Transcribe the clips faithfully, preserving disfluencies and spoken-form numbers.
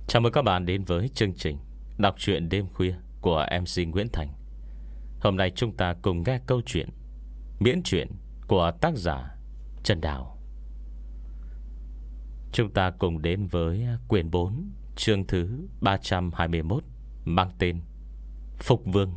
Chào mừng các bạn đến với chương trình đọc truyện đêm khuya của em xê Nguyễn Thành. Hôm nay chúng ta cùng nghe câu chuyện miễn truyện của tác giả Trần Đào. Chúng ta cùng đến với quyển bốn, chương thứ ba trăm hai mươi mốt, mang tên Phục Vương.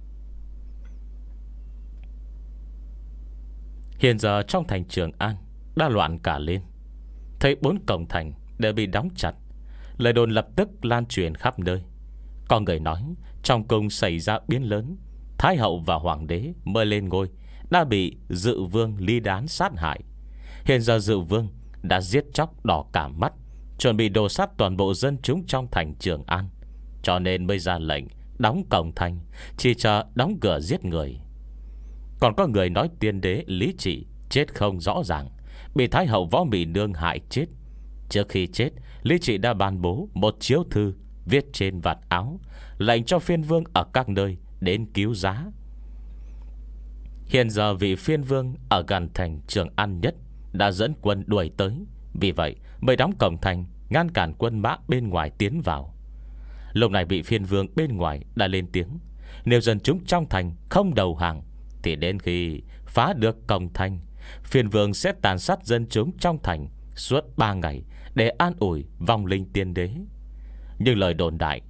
Hiện giờ trong thành Trường An đã loạn cả lên. Thấy bốn cổng thành đều bị đóng chặt, lời đồn lập tức lan truyền khắp nơi. Có người nói trong cung xảy ra biến lớn, Thái hậu và hoàng đế mới lên ngôi đã bị Dự Vương ly đán sát hại. Hiện giờ Dự Vương đã giết chóc đỏ cả mắt, chuẩn bị đồ sát toàn bộ dân chúng trong thành Trường An, cho nên mới ra lệnh đóng cổng thành, chỉ chờ đóng cửa giết người. Còn có người nói tiên đế Lý Trị chết không rõ ràng, bị Thái hậu Võ Mị Nương hại chết. Trước khi chết, Lý Trị đã ban bố một chiếu thư viết trên vạt áo, lệnh cho phiên vương ở các nơi đến cứu giá. Hiện giờ vị phiên vương ở gần thành Trường An nhất đã dẫn quân đuổi tới, vì vậy mới đóng cổng thành, ngăn cản quân mã bên ngoài tiến vào. Lúc này vị phiên vương bên ngoài đã lên tiếng, nếu dân chúng trong thành không đầu hàng, thì đến khi phá được cổng thành, phiên vương sẽ tàn sát dân chúng trong thành suốt ba ngày để an ủi vong linh tiên đế. Nhưng lời đồn đại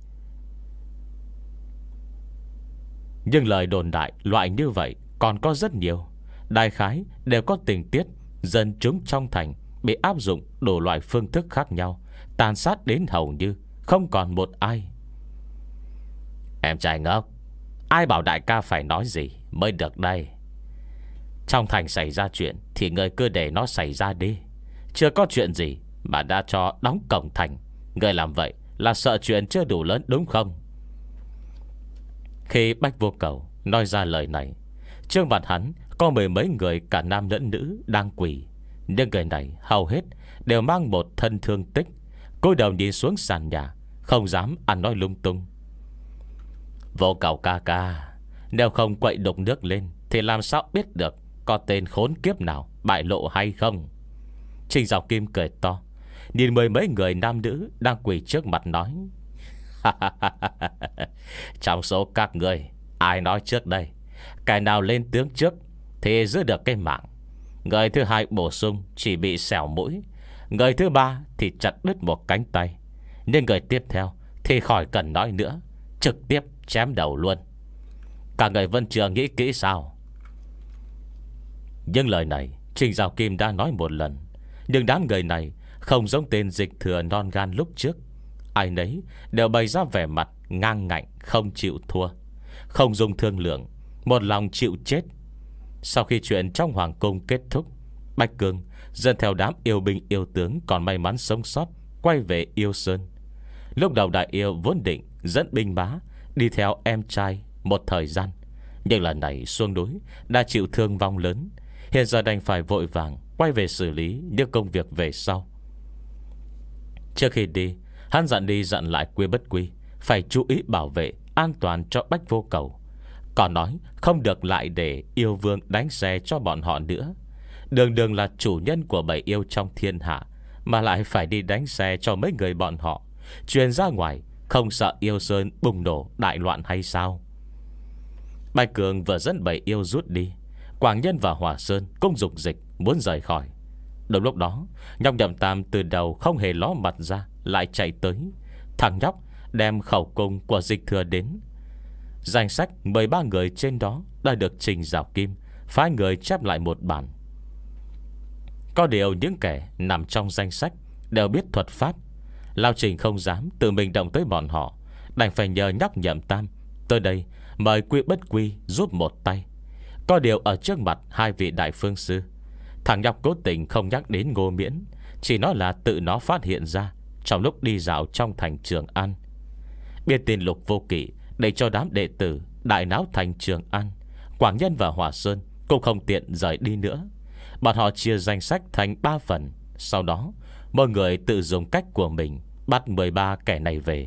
Nhưng lời đồn đại loại như vậy còn có rất nhiều. Đại khái đều có tình tiết dân chúng trong thành bị áp dụng đủ loại phương thức khác nhau, tàn sát đến hầu như không còn một ai. Em trai ngốc, ai bảo đại ca phải nói gì mới được đây? Trong thành xảy ra chuyện thì người cứ để nó xảy ra đi. Chưa có chuyện gì mà đã cho đóng cổng thành, người làm vậy là sợ chuyện chưa đủ lớn đúng không? Khi Bách Vô Cầu nói ra lời này, trước mặt hắn có mười mấy người cả nam lẫn nữ đang quỳ. Nhưng người này hầu hết đều mang một thân thương tích, cúi đầu nhìn xuống sàn nhà, không dám ăn nói lung tung. Vô Cầu ca ca, nếu không quậy đục nước lên thì làm sao biết được có tên khốn kiếp nào bại lộ hay không? Trình Dạo Kim cười to, nhìn mười mấy người nam nữ đang quỳ trước mặt nói: trong số các người, ai nói trước đây? Cái nào lên tiếng trước thì giữ được cái mạng. Người thứ hai bổ sung chỉ bị xẻo mũi. Người thứ ba thì chặt đứt một cánh tay. Nhưng người tiếp theo thì khỏi cần nói nữa, trực tiếp chém đầu luôn. Cả người vẫn chưa nghĩ kỹ sao? Nhưng lời này Trình Dạo Kim đã nói một lần. Nhưng đám người này không giống tên dịch thừa non gan lúc trước. Ai nấy đều bày ra vẻ mặt ngang ngạnh, không chịu thua, không dùng thương lượng, một lòng chịu chết. Sau khi chuyện trong hoàng cung kết thúc, Bạch Cương dẫn theo đám yêu binh yêu tướng còn may mắn sống sót quay về Yêu Sơn. Lúc đầu đại yêu vốn định dẫn binh bá đi theo em trai một thời gian, nhưng lần này xuống núi đã chịu thương vong lớn, hiện giờ đành phải vội vàng quay về xử lý những công việc về sau. Trước khi đi, hắn dặn đi dặn lại Quy Bất Quy phải chú ý bảo vệ an toàn cho Bách Vô Cầu, còn nói không được lại để yêu vương đánh xe cho bọn họ nữa. Đường đường là chủ nhân của bảy yêu trong thiên hạ, mà lại phải đi đánh xe cho mấy người bọn họ, truyền ra ngoài không sợ Yêu Sơn bùng nổ đại loạn hay sao? Bạch Cường vừa dẫn bảy yêu rút đi, Quảng Nhân và Hỏa Sơn cũng dục dịch muốn rời khỏi. Đúng lúc đó, nhóc Nhậm Tam từ đầu không hề ló mặt ra lại chạy tới. Thằng nhóc đem khẩu cung của dịch thừa đến. Danh sách mười ba người trên đó đã được Trình Dạo Kim phái người chép lại một bản. Có điều những kẻ nằm trong danh sách đều biết thuật pháp. Lao Trình không dám tự mình động tới bọn họ, đành phải nhờ nhóc Nhậm Tam tới đây mời Quy Bất Quy giúp một tay. Có điều ở trước mặt hai vị đại phương sư, thằng nhóc cố tình không nhắc đến Ngô Miễn, chỉ nói là tự nó phát hiện ra trong lúc đi dạo trong thành Trường An. Biết tin Lục Vô Kỵ để cho đám đệ tử đại náo thành Trường An, Quảng Nhân và Hỏa Sơn cũng không tiện rời đi nữa. Bọn họ chia danh sách thành ba phần, sau đó mỗi người tự dùng cách của mình bắt mười ba kẻ này về.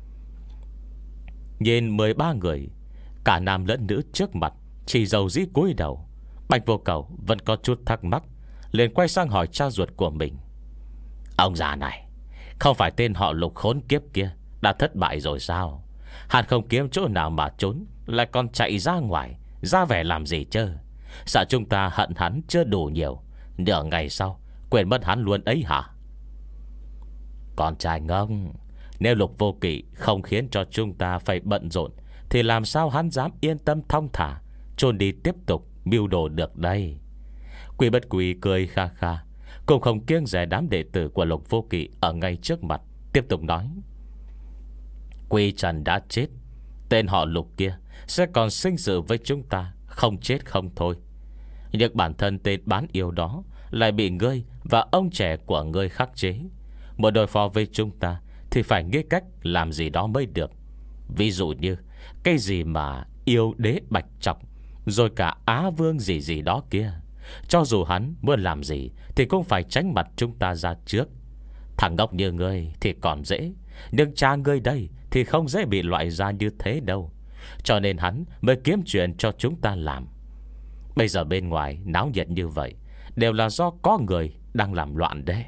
Nhìn mười ba người, cả nam lẫn nữ trước mặt chỉ dầu dĩ cúi đầu, Bạch Vô Cầu vẫn có chút thắc mắc, liền quay sang hỏi cha ruột của mình: Ông già này, Không phải tên họ Lục khốn kiếp kia đã thất bại rồi sao? Hắn không kiếm chỗ nào mà trốn, lại còn chạy ra ngoài, ra vẻ làm gì chứ? Sợ chúng ta hận hắn chưa đủ nhiều, nửa ngày sau quên mất hắn luôn ấy hả? Con trai ngông, nếu Lục Vô Kỵ không khiến cho chúng ta phải bận rộn, thì làm sao hắn dám yên tâm thong thả trốn đi tiếp tục mưu đồ được đây? Quy Bất Quy cười kha kha, cũng không kiêng dè đám đệ tử của Lục Vô Kỵ ở ngay trước mặt, tiếp tục nói: Quy Trần đã chết, tên họ Lục kia sẽ còn sinh sự với chúng ta, không chết không thôi. Nhưng bản thân tên bán yêu đó lại bị ngươi và ông trẻ của ngươi khắc chế. Muốn đối phó với chúng ta thì phải nghĩ cách làm gì đó mới được. Ví dụ như cái gì mà yêu đế bạch trọc, rồi cả Á Vương gì gì đó kia. Cho dù hắn muốn làm gì thì cũng phải tránh mặt chúng ta ra trước. Thằng ngốc như ngươi thì còn dễ, nhưng cha ngươi đây thì không dễ bị loại ra như thế đâu. Cho nên hắn mới kiếm chuyện cho chúng ta làm. Bây giờ bên ngoài náo nhiệt như vậy đều là do có người đang làm loạn đấy.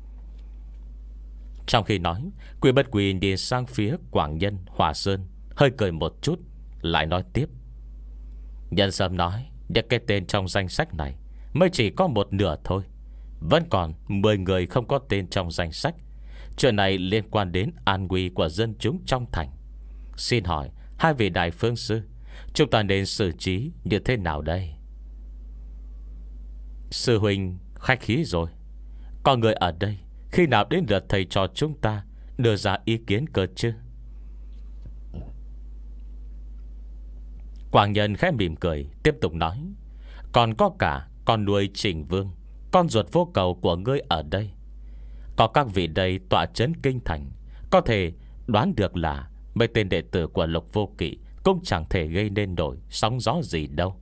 Trong khi nói, Quy Bất Quy nhìn sang phía Quảng Nhân, Hòa Sơn, hơi cười một chút, lại nói tiếp: Nhân Sâm nói những cái tên trong danh sách này mới chỉ có một nửa thôi, vẫn còn mười người không có tên trong danh sách. Chuyện này liên quan đến an nguy của dân chúng trong thành. Xin hỏi hai vị đại phương sư, chúng ta nên xử trí như thế nào đây? Sư huynh khách khí rồi, có người ở đây, khi nào đến lượt thầy trò chúng ta đưa ra ý kiến cơ chứ? Quảng Nhân khẽ mỉm cười, tiếp tục nói: Còn có cả con nuôi Trình Vương, con ruột vô cầu của ngươi ở đây. Có các vị đây tọa trấn kinh thành, có thể đoán được là mấy tên đệ tử của Lục Vô Kỵ cũng chẳng thể gây nên nổi sóng gió gì đâu.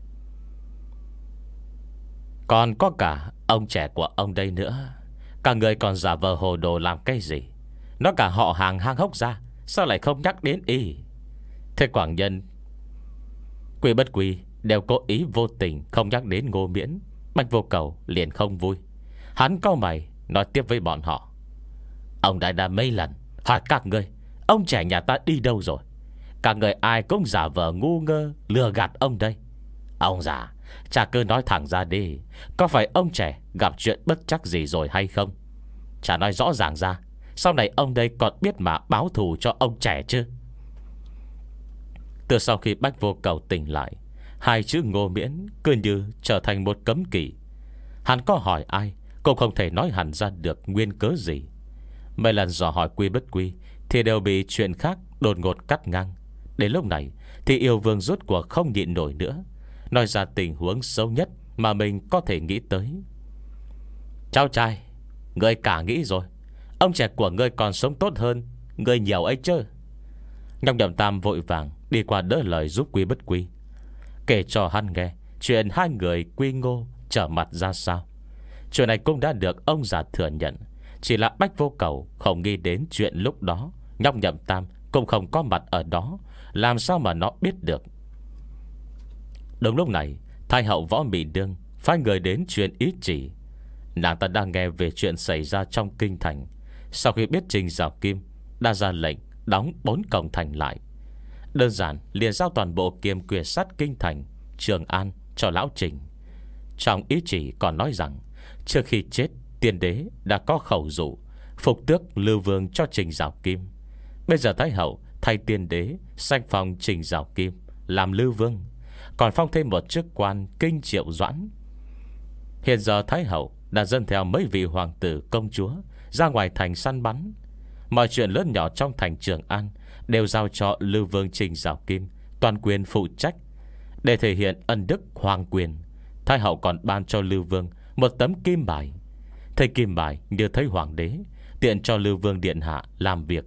Còn có cả ông trẻ của ông đây nữa. Cả người còn giả vờ hồ đồ làm cái gì? Nó cả họ hàng hang hốc ra, sao lại không nhắc đến y? Thế Quảng Nhân, Quy Bất Quy đều cố ý vô tình không nhắc đến Ngô Miễn. Bạch Vô Cầu liền không vui. Hắn cau mày nói tiếp với bọn họ: Ông đã đã mấy lần hỏi các ngươi, ông trẻ nhà ta đi đâu rồi? Các người ai cũng giả vờ ngu ngơ lừa gạt ông đây. Ông già, chả cứ nói thẳng ra đi, có phải ông trẻ gặp chuyện bất chắc gì rồi hay không? Chả nói rõ ràng ra, sau này ông đây còn biết mà báo thù cho ông trẻ chứ. Từ sau khi Bách Vô Cầu tỉnh lại, hai chữ Ngô Miễn cứ như trở thành một cấm kỵ. Hắn có hỏi ai cũng không thể nói hẳn ra được nguyên cớ gì. Mấy lần dò hỏi Quy Bất Quy thì đều bị chuyện khác đột ngột cắt ngang. Đến lúc này thì Yêu Vương rốt cuộc không nhịn nổi nữa, nói ra tình huống xấu nhất mà mình có thể nghĩ tới. Cháu trai, ngươi cả nghĩ rồi, ông trẻ của ngươi còn sống tốt hơn ngươi nhiều ấy chứ. Nhóc Nhậm Tam vội vàng đi qua đỡ lời giúp Quy Bất Quy, kể cho hắn nghe chuyện hai người Quy Ngô trở mặt ra sao. Chuyện này cũng đã được ông già thừa nhận, chỉ là Bách Vô Cầu không nghĩ đến chuyện lúc đó Nhóc Nhậm Tam cũng không có mặt ở đó, làm sao mà nó biết được. Đúng lúc này, Thái hậu Võ Mị Nương phái người đến truyền ý chỉ. Nàng ta đang nghe về chuyện xảy ra trong kinh thành. Sau khi biết Trình Giảo Kim đã ra lệnh đóng bốn cổng thành lại, đơn giản liền giao toàn bộ kiềm quyền sắt kinh thành Trường An cho lão Trình. Trong ý chỉ còn nói rằng trước khi chết, tiên đế đã có khẩu dụ phục tước Lưu Vương cho Trình Giảo Kim. Bây giờ Thái hậu thay tiên đế sanh phong Trình Giảo Kim làm Lưu Vương, còn phong thêm một chức quan Kinh Triệu Doãn. Hiện giờ Thái hậu đã dẫn theo mấy vị hoàng tử công chúa ra ngoài thành săn bắn. Mọi chuyện lớn nhỏ trong thành Trường An đều giao cho Lưu Vương Trình Giảo Kim toàn quyền phụ trách. Để thể hiện ân đức hoàng quyền, Thái hậu còn ban cho Lưu Vương một tấm kim bài. Thầy kim bài như thấy hoàng đế, tiện cho Lưu Vương điện hạ làm việc.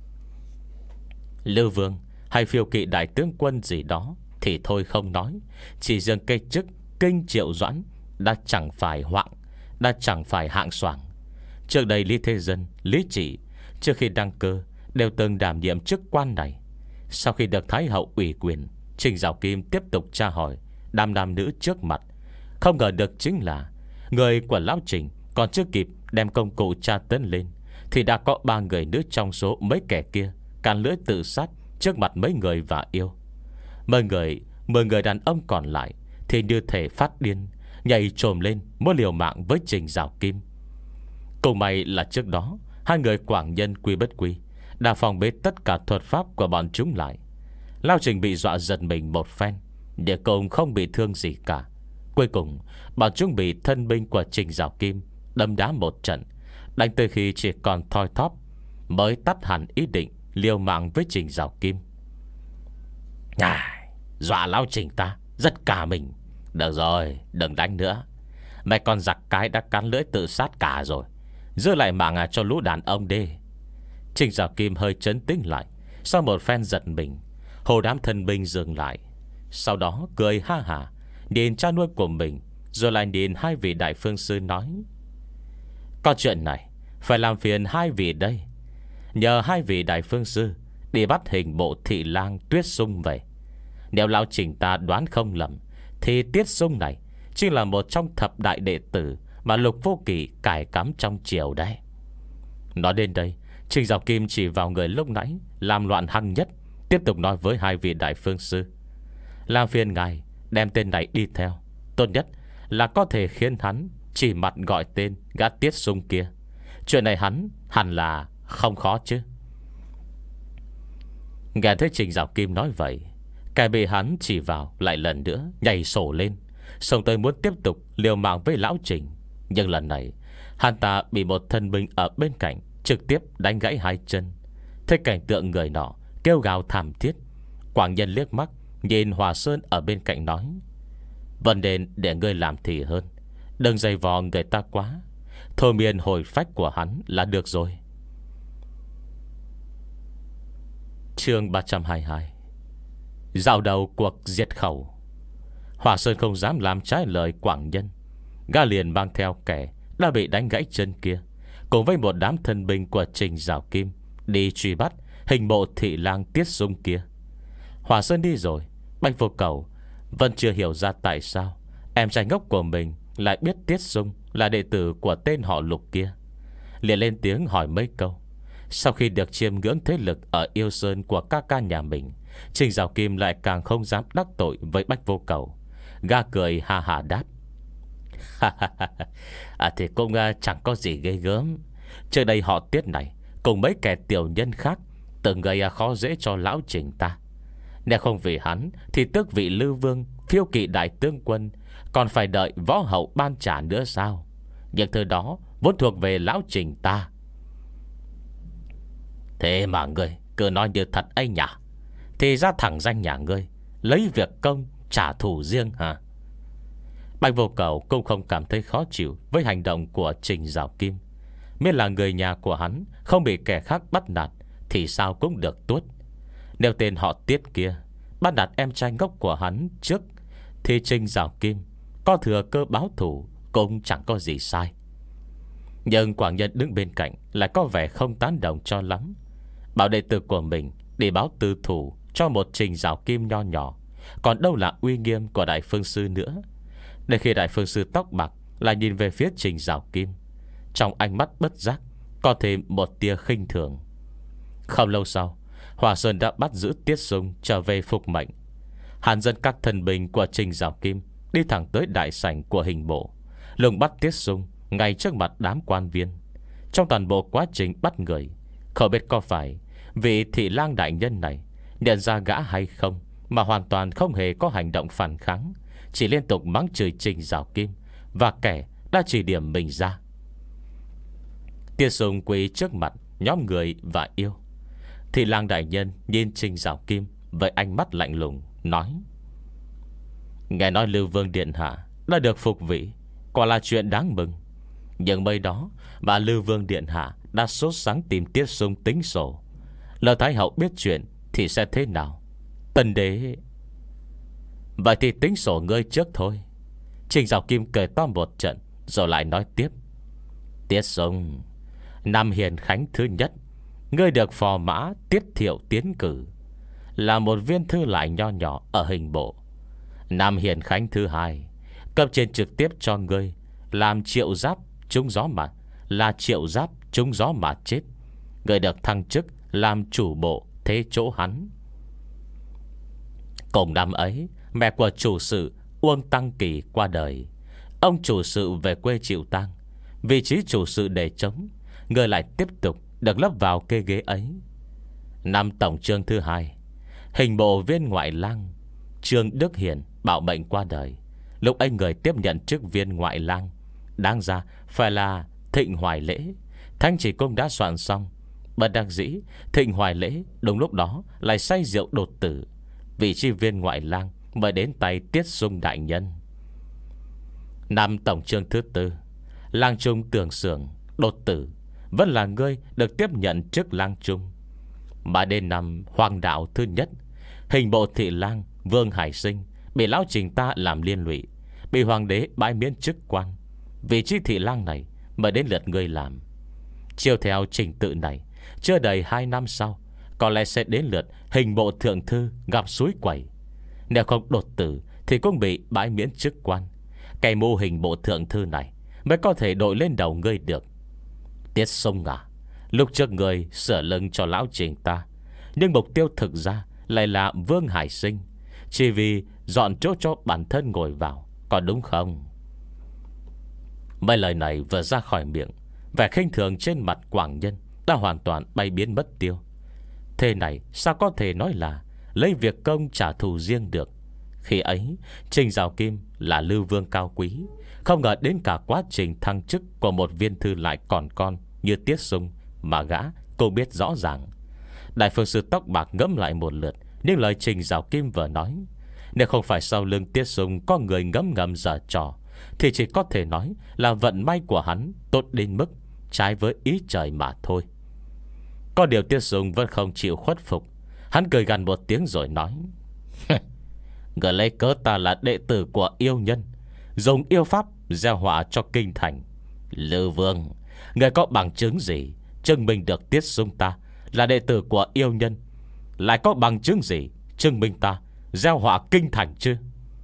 Lưu Vương hay phiêu kỵ đại tướng quân gì đó thì thôi không nói, chỉ riêng cây chức Kinh Triệu Doãn đã chẳng phải hoạng, đã chẳng phải hạng soảng. Trước đây Lý Thế Dân, Lý Chỉ trước khi đăng cơ đều từng đảm nhiệm chức quan này. Sau khi được Thái hậu ủy quyền, Trình Giảo Kim tiếp tục tra hỏi đám nam nữ trước mặt. Không ngờ được chính là người của lão Trình còn chưa kịp đem công cụ tra tấn lên thì đã có ba người nữ trong số mấy kẻ kia cản lưỡi tự sát trước mặt mấy người và yêu. Mười người Mười người đàn ông còn lại thì như thể phát điên, nhảy trồm lên muốn liều mạng với Trình Giảo Kim. Cùng may là trước đó hai người quảng nhân quy bất quy đã phòng bế tất cả thuật pháp của bọn chúng lại. Lao Trình bị dọa giật mình một phen, để cùng không bị thương gì cả. Cuối cùng bọn chúng bị thân binh của Trình Giảo Kim đâm đá một trận, đánh tới khi chỉ còn thoi thóp mới tắt hẳn ý định liều mạng với Trình Giảo Kim. À, dọa Lão Trình ta rất cả mình. Được rồi, đừng đánh nữa. Mấy con giặc cái đã cắn lưỡi tự sát cả rồi, giữ lại mạng à cho lũ đàn ông đi. Trình Giảo Kim hơi trấn tĩnh lại. Sau một phen giật mình, hồ đám thân binh dừng lại. Sau đó cười ha hả nhìn cha nuôi của mình, rồi lại nhìn hai vị đại phương sư nói: có chuyện này phải làm phiền hai vị đây. Nhờ hai vị đại phương sư đi bắt hình bộ thị lang Tuyết Sung về. Nếu Lão Trình ta đoán không lầm thì Tiết Sung này chính là một trong thập đại đệ tử mà Lục Vô Kỵ cài cắm trong triều đấy. Nói đến đây, Trình Giảo Kim chỉ vào người lúc nãy làm loạn hăng nhất, tiếp tục nói với hai vị đại phương sư: làm phiền ngài đem tên này đi theo. Tốt nhất là có thể khiến hắn chỉ mặt gọi tên gã Tiết Sung kia. Chuyện này hắn hẳn là không khó chứ. Nghe thấy Trình Giảo Kim nói vậy, kẻ bị hắn chỉ vào lại lần nữa nhảy sổ lên, xông tới muốn tiếp tục liều mạng với Lão Trình. Nhưng lần này hắn ta bị một thân binh ở bên cạnh trực tiếp đánh gãy hai chân. Thấy cảnh tượng người nọ kêu gào thảm thiết, quảng nhân liếc mắt nhìn Hòa Sơn ở bên cạnh nói: vấn đề để ngươi làm thì hơn, đừng dày vò người ta quá, thôi miên hồi phách của hắn là được rồi. Chương ba trăm hai mươi hai. Dạo đầu cuộc diệt khẩu. Hòa Sơn không dám làm trái lời quảng nhân, gã liền mang theo kẻ đã bị đánh gãy chân kia, cùng với một đám thân binh của Trình Giảo Kim đi truy bắt hình bộ thị lang Tiết Sung kia. Hòa Sơn đi rồi, Bạch Vô Cầu vẫn chưa hiểu ra tại sao em trai ngốc của mình lại biết Tiết Sung là đệ tử của tên họ Lục kia. Liền lên tiếng hỏi mấy câu. Sau khi được chiêm ngưỡng thế lực ở Yêu Sơn của ca ca nhà mình, Trình Giảo Kim lại càng không dám đắc tội với Bạch Vô Cầu. Gã cười ha ha đáp: à, thì cũng uh, chẳng có gì ghê gớm. Trước đây họ Tiết này cùng mấy kẻ tiểu nhân khác từng gây uh, khó dễ cho Lão Trình ta. Nếu không vì hắn thì tước vị Lư Vương, phiêu kỵ đại tướng quân còn phải đợi võ hậu ban trả nữa sao? Những thứ đó vốn thuộc về Lão Trình ta. Thế mà ngươi cứ nói như thật ấy nhỉ? Thì ra thẳng danh nhà ngươi lấy việc công trả thù riêng hả? Bạch Vô Cầu cũng không cảm thấy khó chịu với hành động của Trình Giảo Kim. Miễn là người nhà của hắn không bị kẻ khác bắt nạt thì sao cũng được tuốt. Nếu tên họ Tiết kia bắt nạt em trai ngốc của hắn trước, thì Trình Giảo Kim có thừa cơ báo thù cũng chẳng có gì sai. Nhưng quảng nhân đứng bên cạnh lại có vẻ không tán đồng cho lắm. Bảo đệ tử của mình đi báo tư thủ cho một Trình Giảo Kim nho nhỏ, còn đâu là uy nghiêm của đại phương sư nữa. Để khi đại phương sư tóc bạc lại nhìn về phía Trình Giảo Kim, trong ánh mắt bất giác có thêm một tia khinh thường. Không lâu sau, Hòa Sơn đã bắt giữ Tiết Sung trở về phục mệnh. Hàn dân các thần binh của Trình Giảo Kim đi thẳng tới đại sảnh của hình bộ, lùng bắt Tiết Sung ngay trước mặt đám quan viên. Trong toàn bộ quá trình bắt người, không biết có phải vị thị lang đại nhân này nhận ra gã hay không, mà hoàn toàn không hề có hành động phản kháng, chỉ liên tục mắng chửi Trình Giảo Kim và kẻ đã chỉ điểm mình ra. Tiết Sung quỳ trước mặt nhóm người và yêu. Thị lang đại nhân nhìn Trình Giảo Kim với ánh mắt lạnh lùng nói: nghe nói Lưu Vương điện hạ đã được phục vị, quả là chuyện đáng mừng. Nhưng mấy đó mà Lưu Vương điện hạ đã sốt sắng tìm Tiết Sung tính sổ. Lỡ Thái hậu biết chuyện thì sẽ thế nào? Tần đế: vậy thì tính sổ ngươi trước thôi. Trình Giảo Kim cười to một trận, rồi lại nói tiếp: Tiết Sung, năm Hiền Khánh thứ nhất, ngươi được phò mã Tiết Thiệu tiến cử, là một viên thư lại nho nhỏ ở hình bộ. Năm Hiền Khánh thứ hai, cấp trên trực tiếp cho ngươi làm triệu giáp trúng gió mặt, là triệu giáp trúng gió mà chết. Người được thăng chức làm chủ bộ thế chỗ hắn. Cùng năm ấy, mẹ của chủ sự Uông Tăng Kỳ qua đời. Ông chủ sự về quê chịu tang. Vị trí chủ sự để trống, người lại tiếp tục được lấp vào kê ghế ấy. Năm tổng chương thứ hai, hình bộ viên ngoại lang Trương Đức Hiền bảo bệnh qua đời. Lúc ấy người tiếp nhận chức viên ngoại lang đáng ra phải là Thịnh Hoài Lễ. Thanh chỉ cung đã soạn xong, bất đắc dĩ Thịnh Hoài Lễ đúng lúc đó lại say rượu đột tử. Vị trí viên ngoại lang mới đến tay Tiết Sung đại nhân. Năm tổng chương thứ tư, lang trung Tường Sưởng đột tử. Vẫn là ngươi được tiếp nhận chức lang trung. Mà đến năm hoàng đạo thứ nhất, hình bộ thị lang Vương Hải Sinh bị lão Trình ta làm liên lụy, bị hoàng đế bãi miễn chức quan. Vị trí thị lang này mới đến lượt ngươi làm. Chiều theo trình tự này, chưa đầy hai năm sau, có lẽ sẽ đến lượt hình bộ thượng thư gặp suối quẩy. Nếu không đột tử thì cũng bị bãi miễn chức quan. Cái mô hình bộ thượng thư này mới có thể đội lên đầu ngươi được. Tiết Sung à, lúc trước ngươi sửa lưng cho lão Trình ta, nhưng mục tiêu thực ra lại là Vương Hải Sinh, chỉ vì dọn chỗ cho bản thân ngồi vào, có đúng không? Mấy lời này vừa ra khỏi miệng, vẻ khinh thường trên mặt Quảng Nhân đã hoàn toàn bay biến mất tiêu. Thế này sao có thể nói là lấy việc công trả thù riêng được? Khi ấy Trình Giảo Kim là lưu vương cao quý, không ngờ đến cả quá trình thăng chức của một viên thư lại còn con như Tiết Sung mà gã cô biết rõ ràng. Đại phương sư tóc bạc ngẫm lại một lượt những lời Trình Giảo Kim vừa nói. Nếu không phải sau lưng Tiết Sung có người ngấm ngầm giở trò, thì chỉ có thể nói là vận may của hắn tốt đến mức trái với ý trời mà thôi. Có điều Tiết Sung vẫn không chịu khuất phục. Hắn cười gằn một tiếng rồi nói: người lấy cớ ta là đệ tử của yêu nhân, dùng yêu pháp gieo họa cho kinh thành. Lư Vương, người có bằng chứng gì chứng minh được Tiết Sung ta là đệ tử của yêu nhân? Lại có bằng chứng gì chứng minh ta gieo họa kinh thành chứ?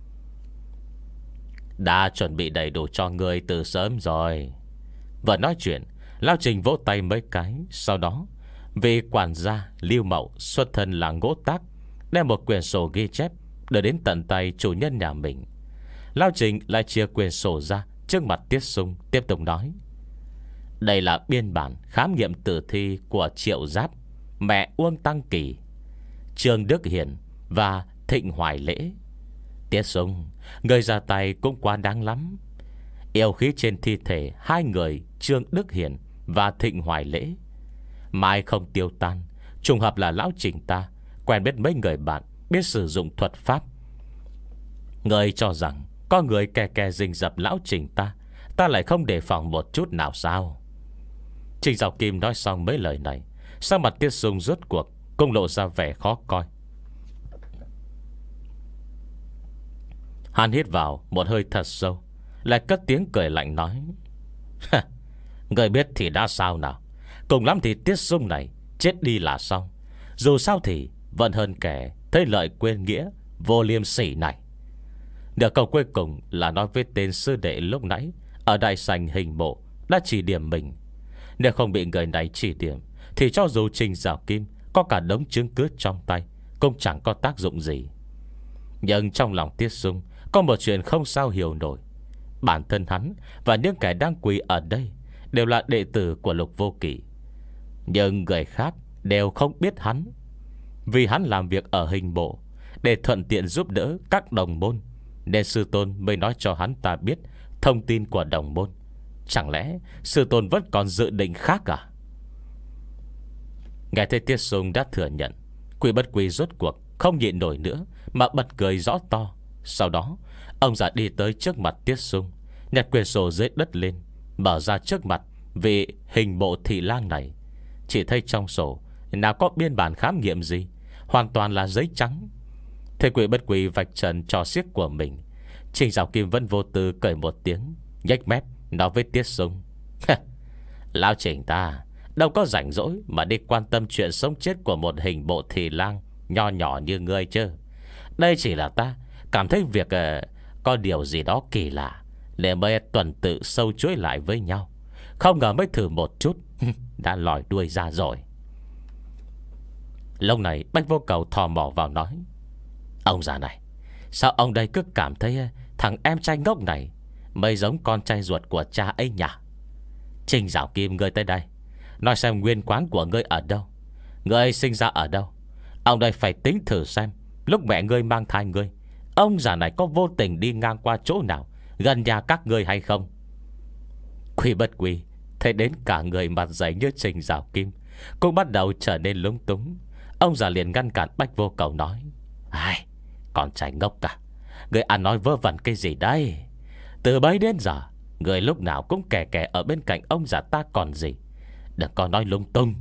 Đã chuẩn bị đầy đủ cho người từ sớm rồi. Vừa nói chuyện, Lão Trình vỗ tay mấy cái. Sau đó vị quản gia Lưu Mậu xuất thân là Ngỗ Tác đem một quyển sổ ghi chép đưa đến tận tay chủ nhân nhà mình. Lão Trình lại chia quyển sổ ra trước mặt Tiết Sung, tiếp tục nói: đây là biên bản khám nghiệm tử thi của Triệu Giáp, mẹ Uông Tăng Kỳ, Trương Đức Hiền và Thịnh Hoài Lễ. Tiết Sung, người ra tay cũng quá đáng lắm. Yêu khí trên thi thể hai người Trương Đức Hiền và Thịnh Hoài Lễ mai không tiêu tan. Trùng hợp là lão Trình ta quen biết mấy người bạn biết sử dụng thuật pháp. Người cho rằng có người kè kè rình rập lão Trình ta, ta lại không đề phòng một chút nào sao? Trình Giảo Kim nói xong mấy lời này, sắc mặt Tiết Sung rốt cuộc cũng lộ ra vẻ khó coi. Hắn hít vào một hơi thật sâu, lại cất tiếng cười lạnh nói: người biết thì đã sao nào? Cùng lắm thì Tiết Sung này chết đi là xong. Dù sao thì vẫn hơn kẻ thấy lợi quên nghĩa vô liêm sỉ này. Nửa câu cuối cùng là nói với tên sư đệ lúc nãy ở đại sảnh hình bộ đã chỉ điểm mình. Nếu không bị người này chỉ điểm thì cho dù Trình Giảo Kim có cả đống chứng cứ trong tay cũng chẳng có tác dụng gì. Nhưng trong lòng Tiết Sung có một chuyện không sao hiểu nổi. Bản thân hắn và những kẻ đang quỳ ở đây đều là đệ tử của Lục Vô Kỵ, nhưng người khác đều không biết hắn. Vì hắn làm việc ở hình bộ để thuận tiện giúp đỡ các đồng môn, nên sư tôn mới nói cho hắn ta biết thông tin của đồng môn. Chẳng lẽ sư tôn vẫn còn dự định khác à? Nghe thấy Tiết Sung đã thừa nhận, Quỷ Bất Quỷ rốt cuộc không nhịn nổi nữa mà bật cười rõ to. Sau đó ông già đi tới trước mặt Tiết Sung, nhặt quyển sổ dưới đất lên, mở ra trước mặt vị hình bộ thị lang này. Chỉ thấy trong sổ nào có biên bản khám nghiệm gì, hoàn toàn là giấy trắng. Thế Quỷ Bất Quỷ vạch trần trò xiếc của mình. Trình Giảo Kim vẫn vô tư cười một tiếng, nhếch mép nói với Tiết Sung: lão Trình ta đâu có rảnh rỗi mà đi quan tâm chuyện sống chết của một hình bộ thị lang nho nhỏ như ngươi chứ. Đây chỉ là ta cảm thấy việc uh, có điều gì đó kỳ lạ, để mới tuần tự sâu chuỗi lại với nhau. Không ngờ mới thử một chút đã lòi đuôi ra rồi. Lúc này Bách Vô Cầu thò mò vào nói: Ông già này, sao ông đây cứ cảm thấy thằng em trai ngốc này mới giống con trai ruột của cha ấy nhỉ? Trình Dạo Kim, ngươi tới đây nói xem nguyên quán của ngươi ở đâu, ngươi sinh ra ở đâu. Ông đây phải tính thử xem, lúc mẹ ngươi mang thai ngươi, ông già này có vô tình đi ngang qua chỗ nào gần nhà các ngươi hay không? Quy bất quy, thấy đến cả người mặt dày như Trình Dạo Kim cũng bắt đầu trở nên lúng túng. Ông già liền ngăn cản Bách Vô Cầu nói: Ai, con trai ngốc cả, người ăn nói vơ vẩn cái gì đây? Từ bấy đến giờ, người lúc nào cũng kè kè ở bên cạnh ông già ta còn gì. Đừng có nói lung tung.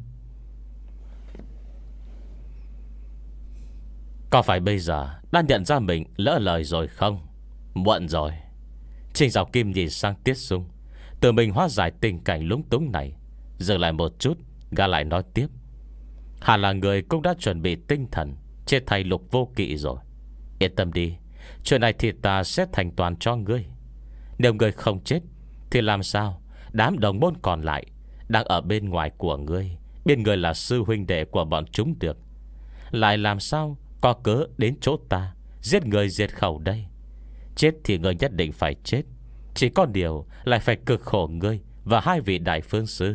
Có phải bây giờ đã nhận ra mình lỡ lời rồi không? Muộn rồi. Trình Dạo Kim nhìn sang Tiết Sung, tự mình hóa giải tình cảnh lúng túng này. Dừng lại một chút, gã lại nói tiếp: Hẳn là người cũng đã chuẩn bị tinh thần chết thay Lục Vô Kỵ rồi. Yên tâm đi, chuyện này thì ta sẽ thành toàn cho ngươi. Nếu ngươi không chết thì làm sao đám đồng môn còn lại đang ở bên ngoài của ngươi biết ngươi là sư huynh đệ của bọn chúng được? Lại làm sao có cớ đến chỗ ta giết người diệt khẩu đây? Chết thì ngươi nhất định phải chết, chỉ có điều lại phải cực khổ ngươi và hai vị đại phương sư.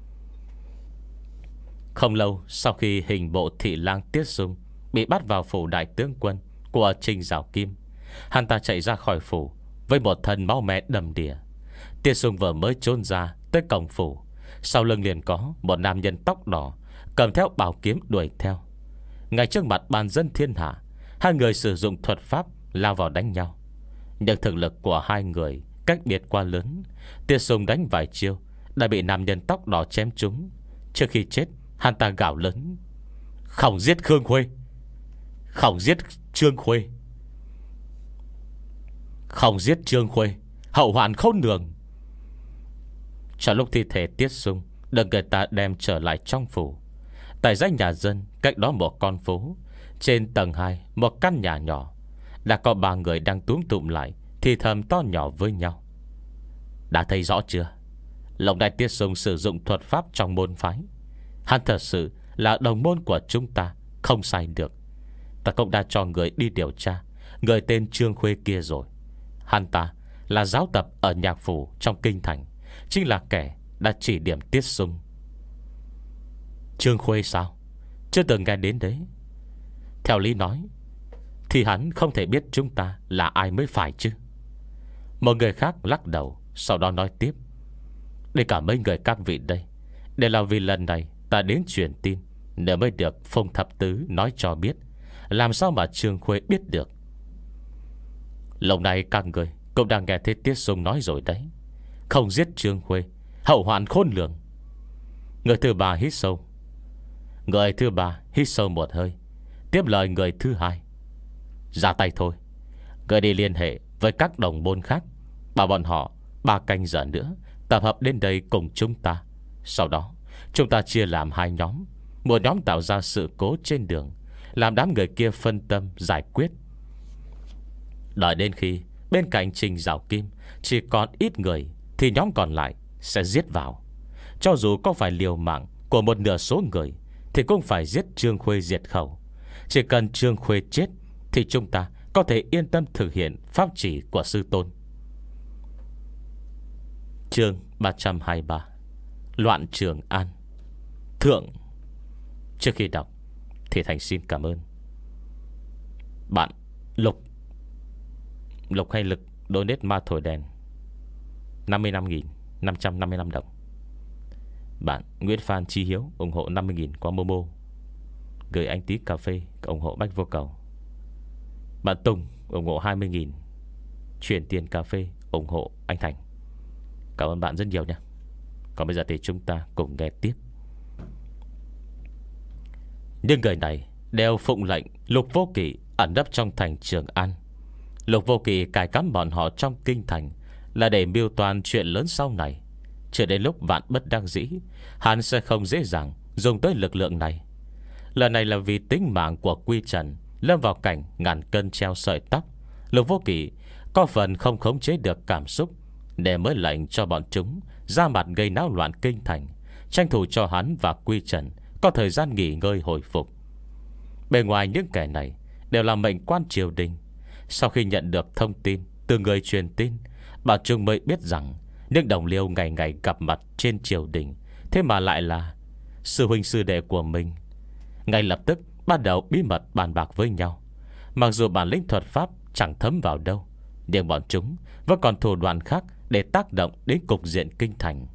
Không lâu sau khi hình bộ thị lang Tiết Sung bị bắt vào phủ đại tướng quân của Trình Dạo Kim, hắn ta chạy ra khỏi phủ với một thân máu me đầm đìa. Tiết Sung vừa mới trốn ra tới cổng phủ, sau lưng liền có một nam nhân tóc đỏ cầm theo bảo kiếm đuổi theo. Ngay trước mặt bàn dân thiên hạ, hai người sử dụng thuật pháp lao vào đánh nhau. Nhưng thực lực của hai người cách biệt quá lớn. Tiết Sung đánh vài chiêu đã bị nam nhân tóc đỏ chém trúng. Trước khi chết, hắn ta gào lớn: Không giết Khương Khuê, không giết Trương Khuê, không giết Trương Khuê, hậu hoạn khôn lường. Trong lúc thi thể Tiết Sung được người ta đem trở lại trong phủ, tại dãy nhà dân cách đó một con phố, trên tầng hai một căn nhà nhỏ, đã có ba người đang túm tụm lại thì thầm to nhỏ với nhau. Đã thấy rõ chưa? Lòng đại Tiết Sung sử dụng thuật pháp trong môn phái, hắn thật sự là đồng môn của chúng ta, không sai được. Ta cũng đã cho người đi điều tra người tên Trương Khuê kia rồi. Hắn ta là giáo tập ở nhạc phủ trong kinh thành, chính là kẻ đã chỉ điểm Tiết Sung. Trương Khuê sao? Chưa từng nghe đến đấy. Theo lý nói thì hắn không thể biết chúng ta là ai mới phải chứ. Một người khác lắc đầu, sau đó nói tiếp: Để cả mấy người các vị đây đều là vì lần này ta đến truyền tin, nếu mới được Phong Thập Tứ nói cho biết. Làm sao mà Trương Khuê biết được? Lâu nay các người cũng đang nghe thấy Tiết Sung nói rồi đấy. Không giết Trương Khuê, hậu hoạn khôn lường. Người thứ ba hít sâu Người thứ ba hít sâu một hơi, tiếp lời người thứ hai: Ra tay thôi. Người đi liên hệ với các đồng môn khác, bảo bọn họ ba canh giờ nữa tập hợp đến đây cùng chúng ta. Sau đó chúng ta chia làm hai nhóm. Một nhóm tạo ra sự cố trên đường, làm đám người kia phân tâm giải quyết. Đợi đến khi bên cạnh Trình Dạo Kim chỉ còn ít người thì nhóm còn lại sẽ giết vào. Cho dù có phải liều mạng của một nửa số người thì cũng phải giết Trương Khuê diệt khẩu. Chỉ cần Trương Khuê chết thì chúng ta có thể yên tâm thực hiện pháp chỉ của sư tôn. Chương ba trăm hai mươi ba: Loạn Trường An. Thượng. Trước khi đọc thì Thành xin cảm ơn bạn Lục Lục hay Lực donate ma thổi đèn năm mươi lăm nghìn năm trăm năm mươi lăm đồng. Bạn Nguyễn Phan Chi Hiếu ủng hộ năm mươi nghìn qua Momo, gửi anh tí cà phê ủng hộ Bách Vô Cầu. Bạn Tùng ủng hộ hai mươi nghìn, chuyển tiền cà phê ủng hộ anh Thành. Cảm ơn bạn rất nhiều nha. Còn bây giờ thì chúng ta cùng nghe tiếp. Nhưng người này đều phụng lệnh Lục Vô Kỵ ẩn nấp trong thành Trường An. Lục Vô Kỵ cài cắm bọn họ trong kinh thành là để mưu toàn chuyện lớn sau này. Chưa đến lúc vạn bất đắc dĩ, hắn sẽ không dễ dàng dùng tới lực lượng này. Lần này là vì tính mạng của Quy Trần lâm vào cảnh ngàn cân treo sợi tóc. Lục Vô Kỵ có phần không khống chế được cảm xúc, để mới lệnh cho bọn chúng ra mặt gây náo loạn kinh thành, tranh thủ cho hắn và Quy Trần có thời gian nghỉ ngơi hồi phục. Bên ngoài những kẻ này đều là mệnh quan triều đình. Sau khi nhận được thông tin từ người truyền tin, Bảo Trung mới biết rằng những đồng liêu ngày ngày gặp mặt trên triều đình, thế mà lại là sư huynh sư đệ của mình. Ngay lập tức bắt đầu bí mật bàn bạc với nhau. Mặc dù bản lĩnh thuật pháp chẳng thấm vào đâu, nhưng bọn chúng vẫn còn thủ đoạn khác để tác động đến cục diện kinh thành.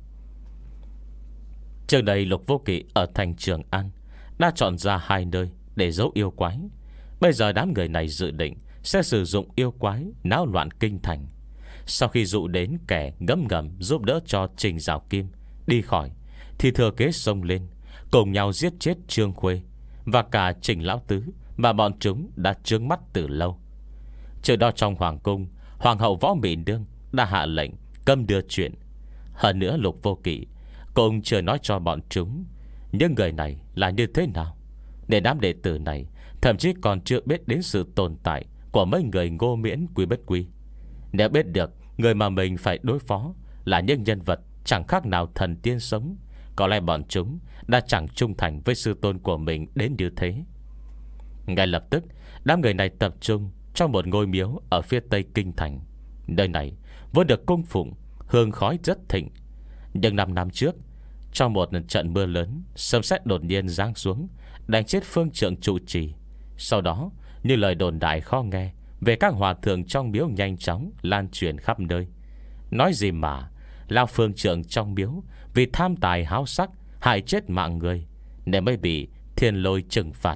Trước đây Lục Vô Kỵ ở thành Trường An đã chọn ra hai nơi để giấu yêu quái. Bây giờ đám người này dự định sẽ sử dụng yêu quái náo loạn kinh thành. Sau khi dụ đến kẻ ngấm ngầm giúp đỡ cho Trình Giảo Kim đi khỏi, thì thừa kế xông lên, cùng nhau giết chết Trương Khuê và cả Trình Lão Tứ mà bọn chúng đã trướng mắt từ lâu. Trước đó trong hoàng cung, Hoàng hậu Võ Mị Nương đã hạ lệnh cấm đưa chuyện. Hơn nữa Lục Vô Kỵ cũng chưa nói cho bọn chúng những người này là như thế nào, để đám đệ tử này thậm chí còn chưa biết đến sự tồn tại của mấy người Ngô Miễn Quý Bất Quý. Nếu biết được người mà mình phải đối phó là những nhân vật chẳng khác nào thần tiên sống, có lẽ bọn chúng đã chẳng trung thành với sư tôn của mình đến như thế. Ngay lập tức đám người này tập trung trong một ngôi miếu ở phía tây kinh thành. Nơi này vốn được cung phụng hương khói rất thịnh. Nhưng năm năm trước, trong một trận mưa lớn, sấm sét đột nhiên giáng xuống, đánh chết phương trượng trụ trì. Sau đó, như lời đồn đại khó nghe về các hòa thượng trong miếu nhanh chóng lan truyền khắp nơi. Nói gì mà lão phương trượng trong miếu vì tham tài háo sắc hại chết mạng người, nên mới bị thiên lôi trừng phạt,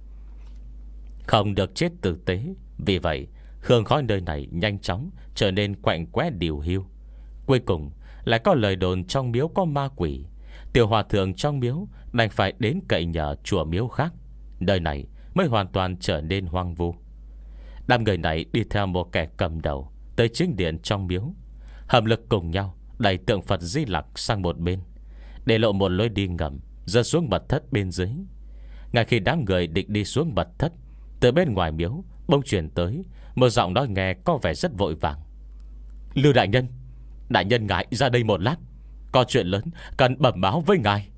không được chết tử tế. Vì vậy hương khói nơi này nhanh chóng trở nên quạnh quẽ điều hưu. Cuối cùng lại có lời đồn trong miếu có ma quỷ. Tiểu hòa thượng trong miếu đành phải đến cậy nhờ chùa miếu khác. Nơi này mới hoàn toàn trở nên hoang vu. Đám người này đi theo một kẻ cầm đầu tới chính điện trong miếu, hợp lực cùng nhau đẩy tượng Phật Di Lặc sang một bên, để lộ một lối đi ngầm rơi xuống mật thất bên dưới. Ngay khi đám người định đi xuống mật thất, từ bên ngoài miếu bỗng truyền tới một giọng nói nghe có vẻ rất vội vàng. Lưu đại nhân, đại nhân ngài ra đây một lát, có chuyện lớn cần bẩm báo với ngài.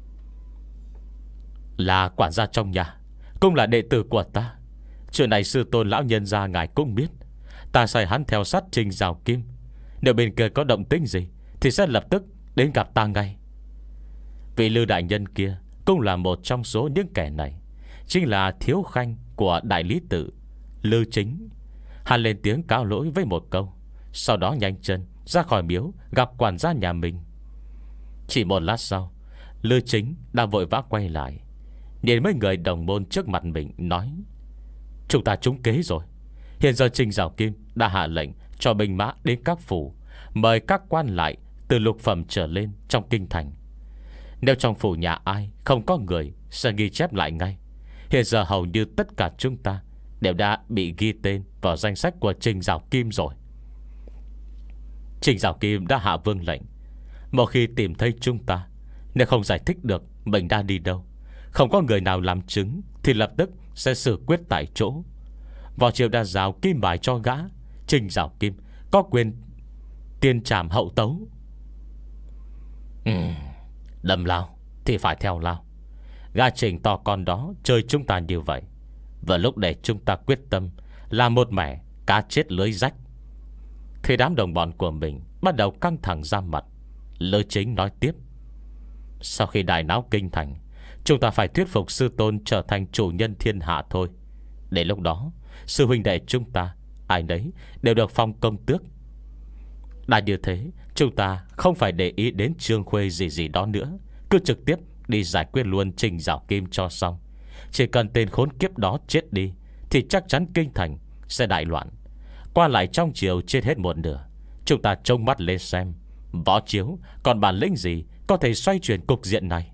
Là quản gia trong nhà, cũng là đệ tử của ta. Chuyện này sư tôn lão nhân gia ngài cũng biết. Ta sai hắn theo sát Trình Giảo Kim. Nếu bên kia có động tĩnh gì thì sẽ lập tức đến gặp ta ngay. Vị Lưu đại nhân kia cũng là một trong số những kẻ này, chính là thiếu khanh của đại lý tự Lưu Chính. Hắn lên tiếng cáo lỗi với một câu, sau đó nhanh chân ra khỏi miếu gặp quản gia nhà mình. Chỉ một lát sau, Lưu Chính đã vội vã quay lại, nhìn mấy người đồng môn trước mặt mình nói: chúng ta trúng kế rồi. Hiện giờ Trình Giảo Kim đã hạ lệnh cho binh mã đến các phủ, mời các quan lại từ lục phẩm trở lên trong kinh thành. Nếu trong phủ nhà ai không có người, sẽ ghi chép lại ngay. Hiện giờ hầu như tất cả chúng ta đều đã bị ghi tên vào danh sách của Trình Giảo Kim rồi. Trình Giảo Kim đã hạ vương lệnh, một khi tìm thấy chúng ta, nếu không giải thích được mình đã đi đâu, không có người nào làm chứng, thì lập tức sẽ xử quyết tại chỗ. Võ triều đã giao kim bài cho gã. Trình Giảo Kim có quyền tiên trảm hậu tấu. ừ, Đâm lao thì phải theo lao. Gã Trình to con đó chơi chúng ta như vậy, và lúc để chúng ta quyết tâm là một mẻ cá chết lưới rách. Thì đám đồng bọn của mình bắt đầu căng thẳng ra mặt. Lữ Chính nói tiếp: sau khi đại náo kinh thành, chúng ta phải thuyết phục sư tôn trở thành chủ nhân thiên hạ thôi. Để lúc đó, sư huynh đệ chúng ta ai nấy đều được phong công tước. Đã như thế, chúng ta không phải để ý đến Trương Khuê gì gì đó nữa, cứ trực tiếp đi giải quyết luôn Trình Giảo Kim cho xong. Chỉ cần tên khốn kiếp đó chết đi, thì chắc chắn kinh thành sẽ đại loạn. Qua lại trong triều chết hết một nửa. Chúng ta trông mắt lên xem Võ Chiếu còn bản lĩnh gì có thể xoay chuyển cục diện này.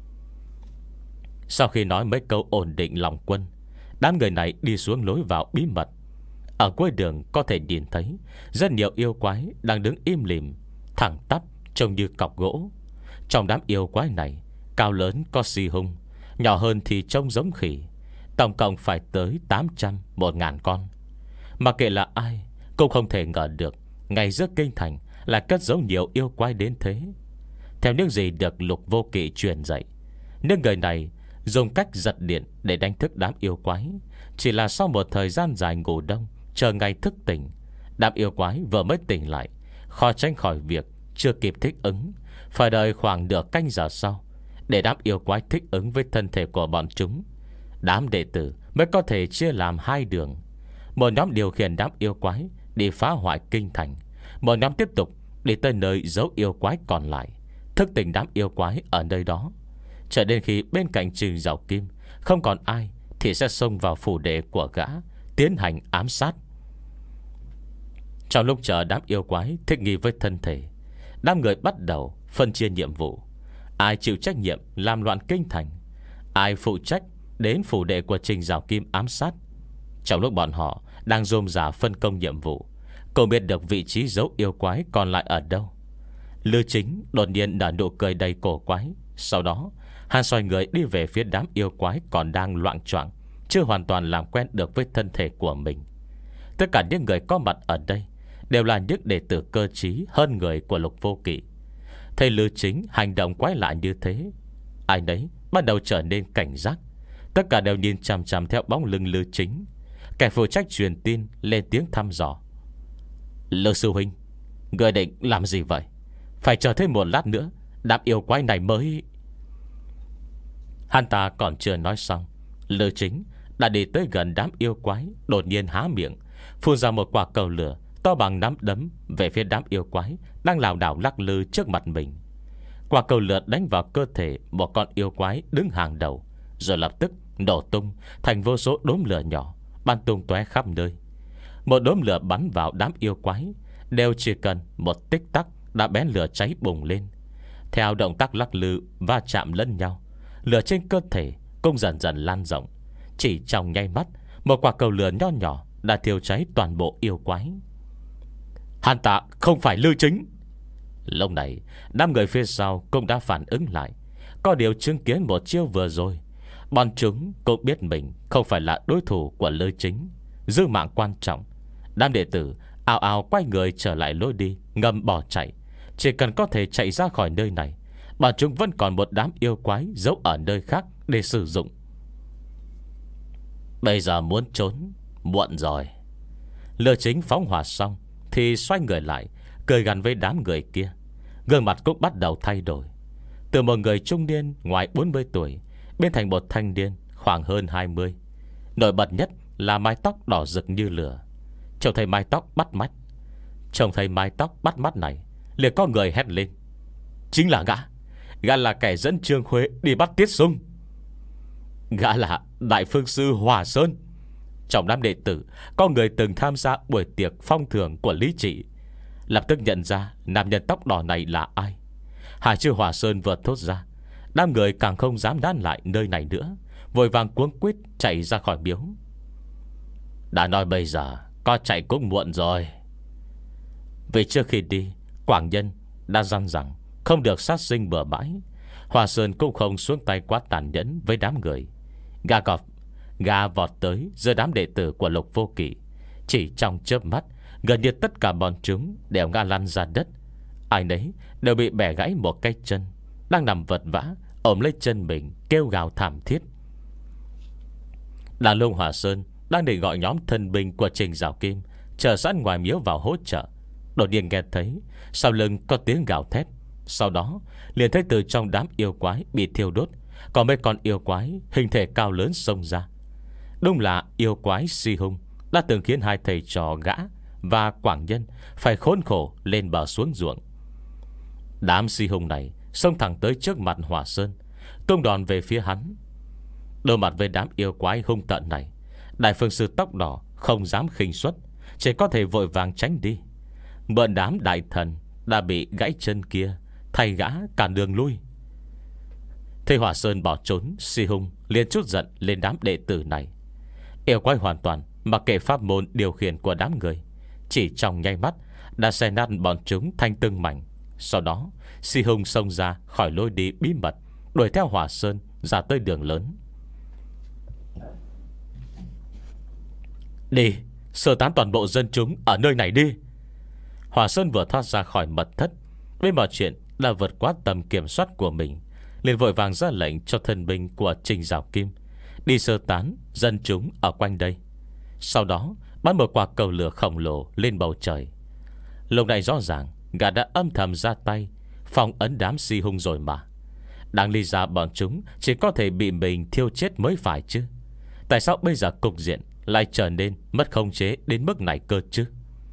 Sau khi nói mấy câu ổn định lòng quân, đám người này đi xuống lối vào bí mật. Ở cuối đường có thể nhìn thấy rất nhiều yêu quái đang đứng im lìm, thẳng tắp trông như cọc gỗ. Trong đám yêu quái này, cao lớn có si hung, nhỏ hơn thì trông giống khỉ. Tổng cộng phải tới tám trăm, một ngàn con. Mà kệ là ai cũng không thể ngờ được ngay giữa kinh thành là cất giấu nhiều yêu quái đến thế. Theo những gì được Lục Vô Kỵ truyền dạy, những người này dùng cách giật điện để đánh thức đám yêu quái. Chỉ là sau một thời gian dài ngủ đông, chờ ngày thức tỉnh, đám yêu quái vừa mới tỉnh lại, khó tránh khỏi việc chưa kịp thích ứng, phải đợi khoảng nửa canh giờ sau để đám yêu quái thích ứng với thân thể của bọn chúng. Đám đệ tử mới có thể chia làm hai đường. Một nhóm điều khiển đám yêu quái đi phá hoại kinh thành, một nhóm tiếp tục đi tới nơi giấu yêu quái còn lại, thức tỉnh đám yêu quái ở nơi đó. Cho đến khi bên cạnh Trình Dạo Kim không còn ai, thì sẽ xông vào phủ đệ của gã, tiến hành ám sát. Trong lúc chờ đám yêu quái thích nghi với thân thể, đám người bắt đầu phân chia nhiệm vụ. Ai chịu trách nhiệm làm loạn kinh thành, ai phụ trách đến phủ đệ của Trình Dạo Kim ám sát. Trong lúc bọn họ đang rôm rả phân công nhiệm vụ, không biết được vị trí giấu yêu quái còn lại ở đâu, Lư Chính đột nhiên nở nụ cười đầy cổ quái. Sau đó hắn xoay người đi về phía đám yêu quái còn đang loạng choạng, chưa hoàn toàn làm quen được với thân thể của mình. Tất cả những người có mặt ở đây đều là những đệ tử cơ trí hơn người của Lục Vô Kỵ. Thấy Lư Chính hành động quái lạ như thế, ai nấy bắt đầu trở nên cảnh giác. Tất cả đều nhìn chằm chằm theo bóng lưng Lư Chính. Kẻ phụ trách truyền tin lên tiếng thăm dò: Lư sư huynh, người định làm gì vậy? Phải chờ thêm một lát nữa đám yêu quái này mới... Hắn ta còn chưa nói xong, Lư Chính đã đi tới gần đám yêu quái, đột nhiên há miệng phun ra một quả cầu lửa to bằng nắm đấm về phía đám yêu quái đang lảo đảo lắc lư trước mặt mình. Quả cầu lửa đánh vào cơ thể một con yêu quái đứng hàng đầu, rồi lập tức nổ tung thành vô số đốm lửa nhỏ bắn tung tóe khắp nơi. Một đốm lửa bắn vào đám yêu quái đều chỉ cần một tích tắc đã bén lửa cháy bùng lên. Theo động tác lắc lư va chạm lẫn nhau, lửa trên cơ thể cũng dần dần lan rộng. Chỉ trong nháy mắt, một quả cầu lửa nho nhỏ đã thiêu cháy toàn bộ yêu quái. Hắn ta không phải Lư Chính. Lúc này đám người phía sau cũng đã phản ứng lại. Có điều chứng kiến một chiêu vừa rồi, bọn chúng cũng biết mình không phải là đối thủ của Lư Chính. Giữ mạng quan trọng, đám đệ tử ào ào quay người trở lại lối đi, ngầm bỏ chạy. Chỉ cần có thể chạy ra khỏi nơi này, bọn chúng vẫn còn một đám yêu quái giấu ở nơi khác để sử dụng. Bây giờ muốn trốn muộn rồi. Lư Chính phóng hỏa xong thì xoay người lại, cười gằn với đám người kia. Gương mặt cũng bắt đầu thay đổi, từ một người trung niên ngoài bốn mươi tuổi biến thành một thanh niên khoảng hơn hai mươi. Nổi bật nhất là mái tóc đỏ rực như lửa. Trông thấy mái tóc bắt mắt Trông thấy mái tóc bắt mắt này, liền có người hét lên: Chính là gã. Gã là kẻ dẫn Trương Khuê đi bắt Tiết Sung. Gã là Đại Phương Sư Hòa Sơn. Trong đám đệ tử có người từng tham gia buổi tiệc phong thưởng của Lý Trị, lập tức nhận ra nam nhân tóc đỏ này là ai. Hai chữ Hòa Sơn vừa thốt ra, đám người càng không dám đán lại nơi này nữa, vội vàng cuống quýt chạy ra khỏi miếu. Đã nói bây giờ có chạy cũng muộn rồi. Vì trước khi đi, Quảng Nhân đã dặn rằng không được sát sinh bừa bãi. Hòa Sơn cũng không xuống tay quá tàn nhẫn với đám người. Gà cọp Gà vọt tới giữa đám đệ tử của Lục Vô Kỵ. Chỉ trong chớp mắt, gần như tất cả bọn chúng đều ngã lăn ra đất. Ai nấy đều bị bẻ gãy một cái chân, đang nằm vật vã ôm lấy chân mình kêu gào thảm thiết. Đàn Lung Hòa Sơn đang định gọi nhóm thân binh của Trình Dạo Kim chờ sẵn ngoài miếu vào hỗ trợ, đột nhiên nghe thấy sau lưng có tiếng gào thét. Sau đó liền thấy từ trong đám yêu quái bị thiêu đốt có mấy con yêu quái hình thể cao lớn xông ra. Đúng là yêu quái Si Hung đã từng khiến hai thầy trò gã và Quảng Nhân phải khốn khổ lên bờ xuống ruộng. Đám Si Hung này xông thẳng tới trước mặt Hòa Sơn, tung đòn về phía hắn. Đối mặt với đám yêu quái hung tợn này, Đại Phương Sư tóc đỏ không dám khinh suất, chỉ có thể vội vàng tránh đi. Mượn đám đại thần đã bị gãy chân kia thay gã cản đường lui. Thấy Hòa Sơn bỏ trốn, Si Hung liền chút giận lên đám đệ tử này. Yêu quái hoàn toàn mặc kệ pháp môn điều khiển của đám người, chỉ trong nháy mắt đã xé nát bọn chúng thành từng mảnh. Sau đó Si Hung xông ra khỏi lối đi bí mật, đuổi theo Hòa Sơn ra tới đường lớn. Đi, sơ tán toàn bộ dân chúng ở nơi này đi. Hòa Sơn vừa thoát ra khỏi mật thất, với mọi chuyện đã vượt quá tầm kiểm soát của mình, liền vội vàng ra lệnh cho thân binh của Trình Giảo Kim đi sơ tán dân chúng ở quanh đây. Sau đó bắn một quả cầu lửa khổng lồ lên bầu trời. Lúc này rõ ràng gã đã âm thầm ra tay phong ấn đám si hung rồi mà. Đáng lý ra bọn chúng chỉ có thể bị mình thiêu chết mới phải chứ. Tại sao bây giờ cục diện lại trở nên mất khống chế đến mức này cơ chứ?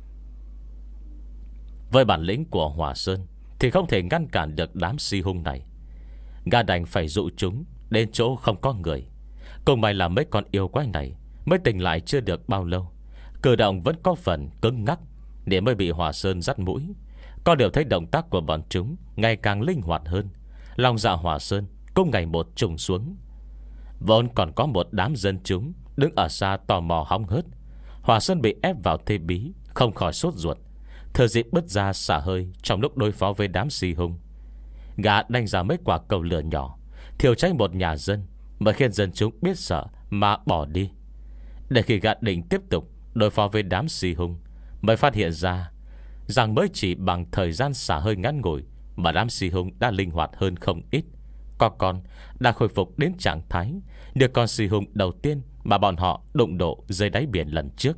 Với bản lĩnh của Hỏa Sơn thì không thể ngăn cản được đám si hung này. Gã đành phải dụ chúng đến chỗ không có người. Cùng may là mấy con yêu quái này mới tỉnh lại chưa được bao lâu, cử động vẫn có phần cứng ngắc, để mới bị Hỏa Sơn dắt mũi. Có điều thấy động tác của bọn chúng ngày càng linh hoạt hơn, lòng dạ Hỏa Sơn cũng ngày một trùng xuống. Vốn còn có một đám dân chúng đứng ở xa tò mò hóng hớt. Hỏa Sơn bị ép vào thế bí, không khỏi sốt ruột, thừa dịp bứt ra xả hơi trong lúc đối phó với đám si hung. Gã đánh ra mấy quả cầu lửa nhỏ, thiêu cháy một nhà dân, mà khiến dân chúng biết sợ mà bỏ đi. Để khi gã định tiếp tục đối phó với đám si hung, mới phát hiện ra rằng mới chỉ bằng thời gian xả hơi ngắn ngủi mà đám si hung đã linh hoạt hơn không ít. Có con đã khôi phục đến trạng thái được con si hung đầu tiên mà bọn họ đụng độ dưới đáy biển lần trước.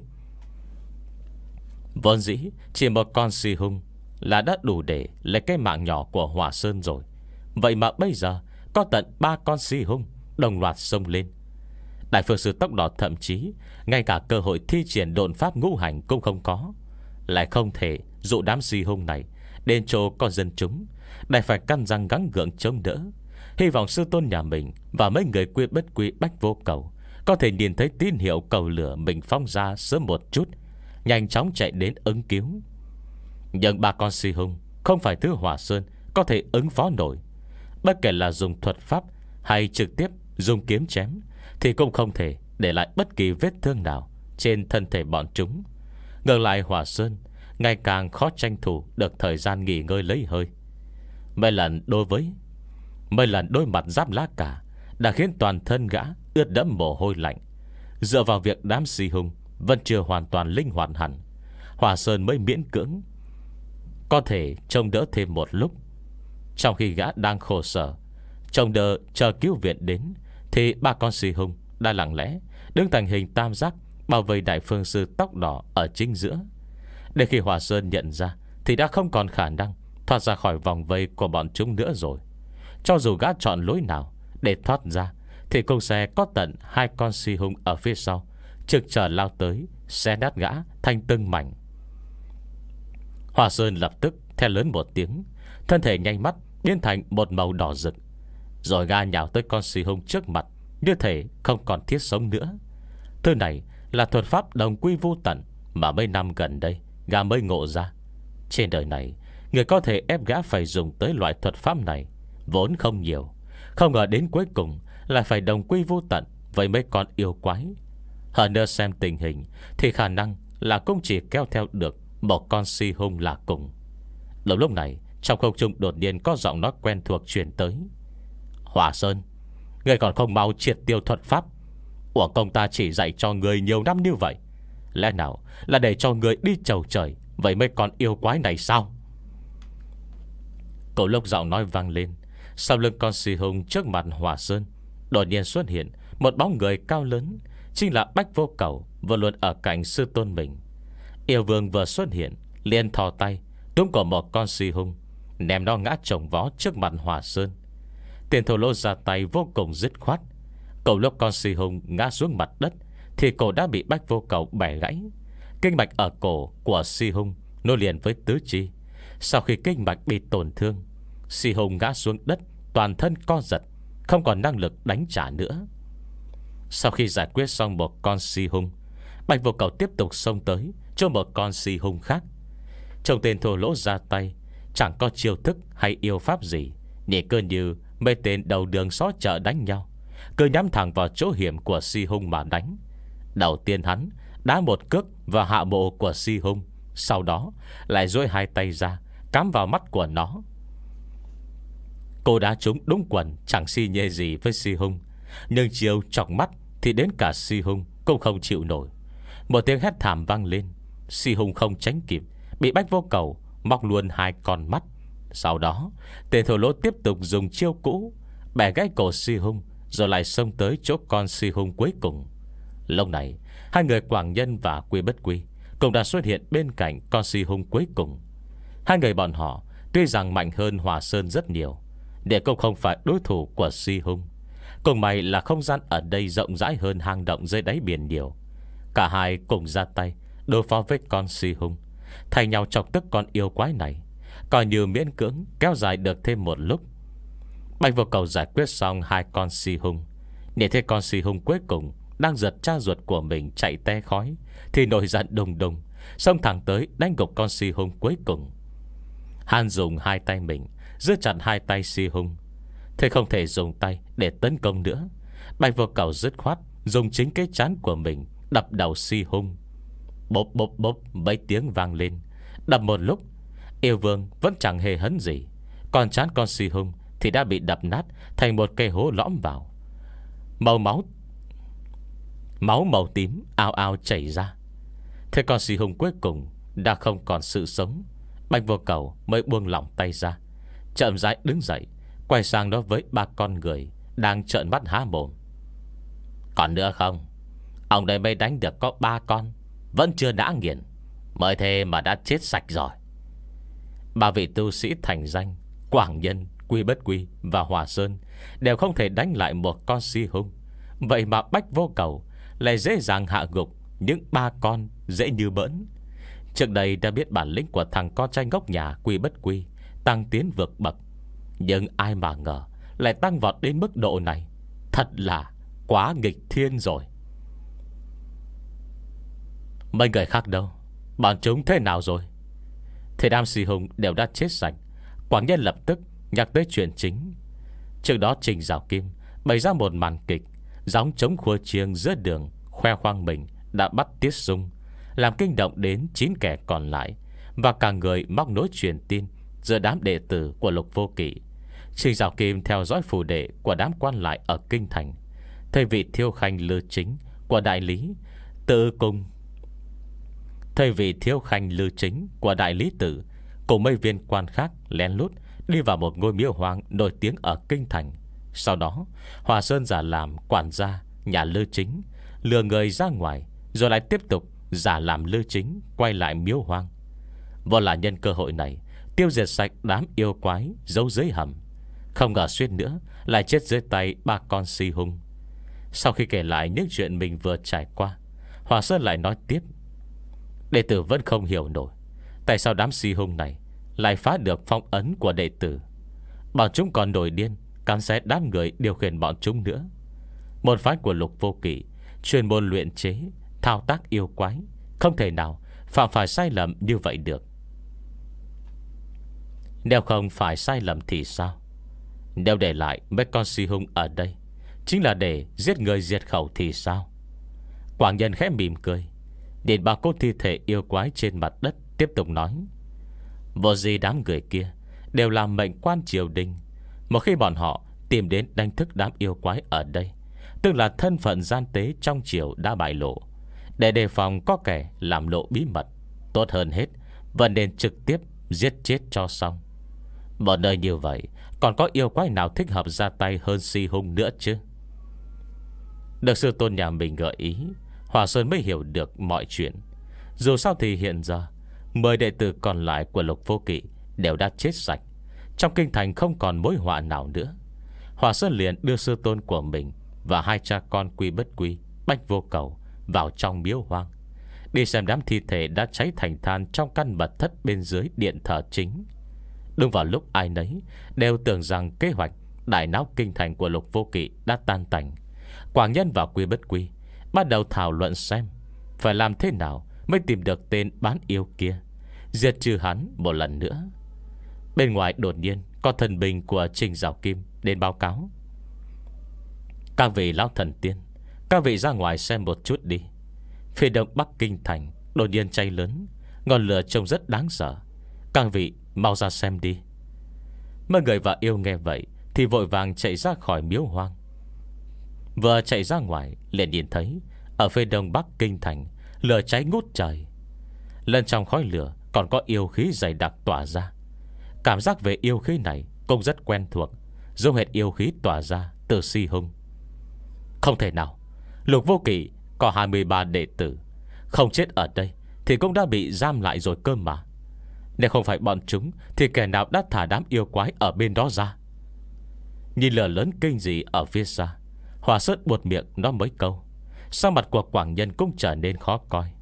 Vốn dĩ chỉ một con si hung là đã đủ để lấy cái mạng nhỏ của Hỏa Sơn rồi. Vậy mà bây giờ có tận ba con si hung đồng loạt xông lên. Đại phương sư tóc đỏ thậm chí ngay cả cơ hội thi triển độn pháp ngũ hành cũng không có, lại không thể dụ đám si hung này đến chỗ có dân chúng, đành phải căn răng gắng gượng chống đỡ. Hy vọng sư tôn nhà mình và mấy người quy bất quy bách vô cầu có thể nhìn thấy tín hiệu cầu lửa mình phóng ra sớm một chút, nhanh chóng chạy đến ứng cứu. Nhưng ba con si hung không phải thứ Hỏa Sơn có thể ứng phó nổi. Bất kể là dùng thuật pháp hay trực tiếp dùng kiếm chém thì cũng không thể để lại bất kỳ vết thương nào trên thân thể bọn chúng. Ngược lại Hỏa Sơn ngày càng khó tranh thủ được thời gian nghỉ ngơi lấy hơi. Mấy lần đối với Mấy lần đôi mặt giáp lá cả đã khiến toàn thân gã ướt đẫm mồ hôi lạnh. Dựa vào việc đám si hung vẫn chưa hoàn toàn linh hoạt hẳn, Hỏa Sơn mới miễn cưỡng có thể trông đỡ thêm một lúc. Trong khi gã đang khổ sở trông đỡ chờ cứu viện đến, thì ba con si hung đã lặng lẽ đứng thành hình tam giác bao vây đại phương sư tóc đỏ ở chính giữa. Để khi Hỏa Sơn nhận ra thì đã không còn khả năng thoát ra khỏi vòng vây của bọn chúng nữa rồi. Cho dù gã chọn lối nào để thoát ra thì cũng sẽ có tận hai con si hung ở phía sau trực chờ lao tới, xé nát gã thành từng mảnh. Hỏa Sơn lập tức thét lớn một tiếng, thân thể nhanh mắt biến thành một màu đỏ rực, rồi gã nhào tới con si hung trước mặt, như thể không còn thiết sống nữa. Thứ này là thuật pháp đồng quy vô tận mà mấy năm gần đây gã mới ngộ ra. Trên đời này, người có thể ép gã phải dùng tới loại thuật pháp này vốn không nhiều. Không ngờ đến cuối cùng lại phải đồng quy vô tận với mấy con yêu quái. Hơn nữa xem tình hình thì khả năng là cũng chỉ kéo theo được một con si hung là cùng. Lúc lúc này trong không trung đột nhiên có giọng nói quen thuộc truyền tới: Hỏa Sơn, người còn không mau triệt tiêu thuật pháp. Của công ta chỉ dạy cho người nhiều năm như vậy, lẽ nào là để cho người đi chầu trời với mấy con yêu quái này sao? Cậu lúc giọng nói vang lên, sau lưng con si hung trước mặt Hỏa Sơn đột nhiên xuất hiện một bóng người cao lớn, chính là Bách Vô Cầu vừa luôn ở cạnh sư tôn mình. Yêu vương vừa xuất hiện liền thò tay túm cổ một con si hung, ném nó ngã chồng vó trước mặt Hỏa Sơn. Tiền thổ lô ra tay vô cùng dứt khoát. Cầu lúc con si hung ngã xuống mặt đất thì cổ đã bị Bách Vô Cầu bẻ gãy. Kinh mạch ở cổ của si hung nối liền với tứ chi. Sau khi kinh mạch bị tổn thương, si hung ngã xuống đất, toàn thân co giật, không còn năng lực đánh trả nữa. Sau khi giải quyết xong một con si hung, Bạch Vô Cầu tiếp tục xông tới cho một con si hung khác. Trông tên thô lỗ ra tay, chẳng có chiêu thức hay yêu pháp gì, nhẹ cơ như mấy tên đầu đường xó chợ đánh nhau, cứ nhắm thẳng vào chỗ hiểm của si hung mà đánh. Đầu tiên hắn đá một cước vào hạ bộ của si hung, sau đó lại duỗi hai tay ra cắm vào mắt của nó. Cô đá trúng đúng quần, chẳng si nhê gì với si hung, nhưng chiều chọc mắt thì đến cả si hung cũng không chịu nổi. Một tiếng hét thảm vang lên. Si hung không tránh kịp, bị Bách Vô Cầu móc luôn hai con mắt, Sau đó tên thổ lỗ tiếp tục dùng chiêu cũ, bẻ gãy cổ Si Hung, rồi lại xông tới chỗ con Si Hung cuối cùng. Lúc này hai người Quảng Nhân và Quy Bất Quy cũng đã xuất hiện bên cạnh con Si Hung cuối cùng. Hai người bọn họ tuy rằng mạnh hơn Hòa Sơn rất nhiều, để cũng không phải đối thủ của Si Hung. Cùng may là không gian ở đây rộng rãi hơn hang động dưới đáy biển nhiều. Cả hai cùng ra tay đối phó với con Si Hung, thay nhau chọc tức con yêu quái này, coi như miễn cưỡng kéo dài được thêm một lúc. Bạch Vô Cầu giải quyết xong hai con Si Hung, để thấy con Si Hung cuối cùng đang giật cha ruột của mình chạy te khói, thì nổi giận đùng đùng, xông thẳng tới đánh gục con Si Hung cuối cùng. Hắn dùng hai tay mình giữ chặt hai tay Si Hung, thế không thể dùng tay để tấn công nữa. Bạch Vô Cầu dứt khoát dùng chính cái trán của mình đập đầu Si Hung. Bốp bốp bốp mấy tiếng vang lên. Đập một lúc, yêu vương vẫn chẳng hề hấn gì, còn trán con Si Hung thì đã bị đập nát thành một cây hố lõm vào. Màu máu Máu màu tím ao ao chảy ra. Thế con Si Hung cuối cùng đã không còn sự sống. Bạch Vô Cầu mới buông lỏng tay ra, chậm rãi đứng dậy, quay sang đó với ba con người đang trợn mắt há mồm. Còn nữa không? Ông đây mới đánh được có ba con, vẫn chưa đã nghiền, mới thế mà đã chết sạch rồi. Ba vị tu sĩ thành danh, Quảng Nhân, Quy Bất Quy và Hòa Sơn đều không thể đánh lại một con Si Hung. Vậy mà Bạch Vô Cầu lại dễ dàng hạ gục những ba con dễ như bỡn. Trước đây đã biết bản lĩnh của thằng con trai ngốc nhà Quy Bất Quy tăng tiến vượt bậc, nhưng ai mà ngờ lại tăng vọt đến mức độ này. Thật là quá nghịch thiên rồi. Mấy người khác đâu? Bọn chúng thế nào rồi? Thế đám Si Hung đều đã chết sạch. Quảng Nhân lập tức nhắc tới chuyện chính. Trước đó Trình Giảo Kim bày ra một màn kịch gióng trống khua chiêng giữa đường, khoe khoang mình đã bắt Tiết Dung, làm kinh động đến chín kẻ còn lại, và cả người móc nối truyền tin giữa đám đệ tử của Lục Vô Kỵ. Trình Giảo Kim theo dõi phù đệ của đám quan lại ở kinh thành, thầy vị Thiêu Khanh Lư Chính của đại lý tự cùng Thầy vị Thiêu Khanh Lư Chính của đại lý tử cùng mấy viên quan khác lén lút đi vào một ngôi miếu hoang nổi tiếng ở kinh thành. Sau đó Hòa Sơn giả làm quản gia nhà Lư Chính, lừa người ra ngoài, rồi lại tiếp tục giả làm Lư Chính quay lại miếu hoang. Vốn là nhân cơ hội này tiêu diệt sạch đám yêu quái giấu dưới hầm, không ngờ suýt nữa lại chết dưới tay ba con Si Hung. Sau khi kể lại những chuyện mình vừa trải qua, Hòa Sơn lại nói tiếp: đệ tử vẫn không hiểu nổi tại sao đám Si Hung này lại phá được phong ấn của đệ tử. Bọn chúng còn nổi điên cắn xé đám người điều khiển bọn chúng nữa. Một phái của Lục Vô Kỵ chuyên môn luyện chế, thao tác yêu quái, không thể nào phạm phải sai lầm như vậy được. Nếu không phải sai lầm thì sao? Nếu để lại mấy con Si Hung ở đây chính là để giết người diệt khẩu thì sao? Quảng Nhân khẽ mỉm cười, nhìn bao cốt thi thể yêu quái trên mặt đất, tiếp tục nói: vô gì đám người kia đều là mệnh quan triều đình. Một khi bọn họ tìm đến đánh thức đám yêu quái ở đây, tức là thân phận gian tế trong triều đã bại lộ. Để đề phòng có kẻ làm lộ bí mật, tốt hơn hết vẫn nên trực tiếp giết chết cho xong. Một nơi như vậy còn có yêu quái nào thích hợp ra tay hơn Si Hung nữa chứ? Được sư tôn nhà mình gợi ý, Hòa Sơn mới hiểu được mọi chuyện. Dù sao thì hiện giờ mười đệ tử còn lại của Lục Vô Kỵ đều đã chết sạch, trong kinh thành không còn mối họa nào nữa. Hòa Sơn liền đưa sư tôn của mình và hai cha con Quy Bất Quy, Bạch Vô Cầu vào trong miếu hoang, đi xem đám thi thể đã cháy thành than trong căn mật thất bên dưới điện thờ chính. Đúng vào lúc ai nấy đều tưởng rằng kế hoạch đại náo kinh thành của Lục Vô Kỵ đã tan tành, Quảng Nhân và Quy Bất Quy bắt đầu thảo luận xem phải làm thế nào mới tìm được tên bán yêu kia, diệt trừ hắn một lần nữa. Bên ngoài đột nhiên có thần binh của Trình Giảo Kim đến báo cáo: các vị lão thần tiên, các vị ra ngoài xem một chút đi. Phía đông bắc kinh thành đột nhiên cháy lớn, ngọn lửa trông rất đáng sợ. Các vị mau ra xem đi. Mấy người và yêu nghe vậy thì vội vàng chạy ra khỏi miếu hoang. Vừa chạy ra ngoài liền nhìn thấy ở phía đông bắc kinh thành lửa cháy ngút trời. Lên trong khói lửa còn có yêu khí dày đặc tỏa ra. Cảm giác về yêu khí này cũng rất quen thuộc, giống hệt yêu khí tỏa ra từ Si Hung. Không thể nào, Lục Vô Kỵ có hai mươi ba đệ tử, không chết ở đây thì cũng đã bị giam lại rồi cơ mà. Nếu không phải bọn chúng thì kẻ nào đã thả đám yêu quái ở bên đó ra? Nhìn lửa lớn kinh dị ở phía xa, Hòa Sơn buột miệng nói mấy câu. Sao mặt của Quảng Nhân cũng trở nên khó coi.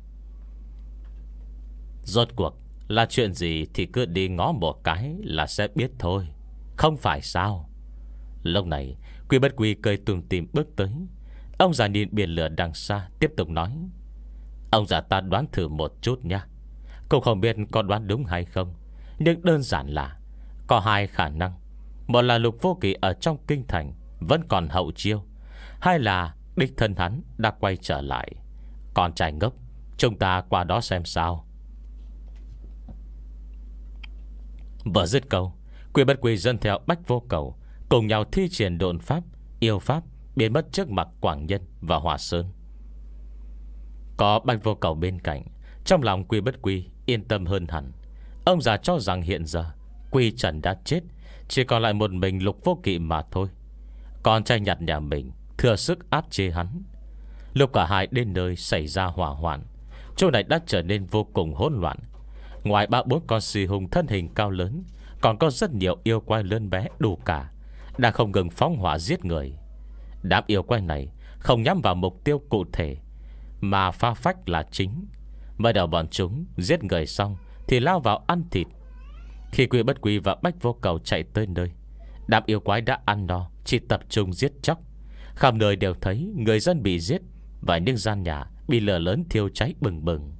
Rốt cuộc là chuyện gì thì cứ đi ngó một cái là sẽ biết thôi, không phải sao? Lúc này Quy Bất Quy cười tủm tỉm bước tới. Ông già nhìn biển lửa đằng xa, tiếp tục nói: Ông già ta đoán thử một chút nha. Cũng không biết có đoán đúng hay không, nhưng đơn giản là có hai khả năng. Một là Lục Vô Kỵ ở trong kinh thành vẫn còn hậu chiêu, hai là đích thân hắn đã quay trở lại. Còn trai ngốc, chúng ta qua đó xem sao. Vừa dứt câu, Quy Bất Quy dân theo Bách Vô Cầu cùng nhau thi triển độn pháp, yêu pháp, biến mất trước mặt Quảng Nhân và Hòa Sơn. Có Bách Vô Cầu bên cạnh, trong lòng Quy Bất Quy yên tâm hơn hẳn. Ông già cho rằng hiện giờ Quy Trần đã chết, chỉ còn lại một mình Lục Vô Kỵ mà thôi. Còn trai nhặt nhà mình thừa sức áp chế hắn. Lúc cả hai đến nơi xảy ra hỏa hoạn, chỗ này đã trở nên vô cùng hỗn loạn. Ngoài ba bốn con Si Hung thân hình cao lớn, còn có rất nhiều yêu quái lớn bé đủ cả, đang không ngừng phóng hỏa giết người. Đám yêu quái này không nhắm vào mục tiêu cụ thể, mà pha phách là chính. Mới đầu bọn chúng giết người xong thì lao vào ăn thịt. Khi Quy Bất Quy và Bách Vô Cầu chạy tới nơi, đám yêu quái đã ăn no, chỉ tập trung giết chóc. Khắp nơi đều thấy người dân bị giết, và những gian nhà bị lửa lớn thiêu cháy bừng bừng.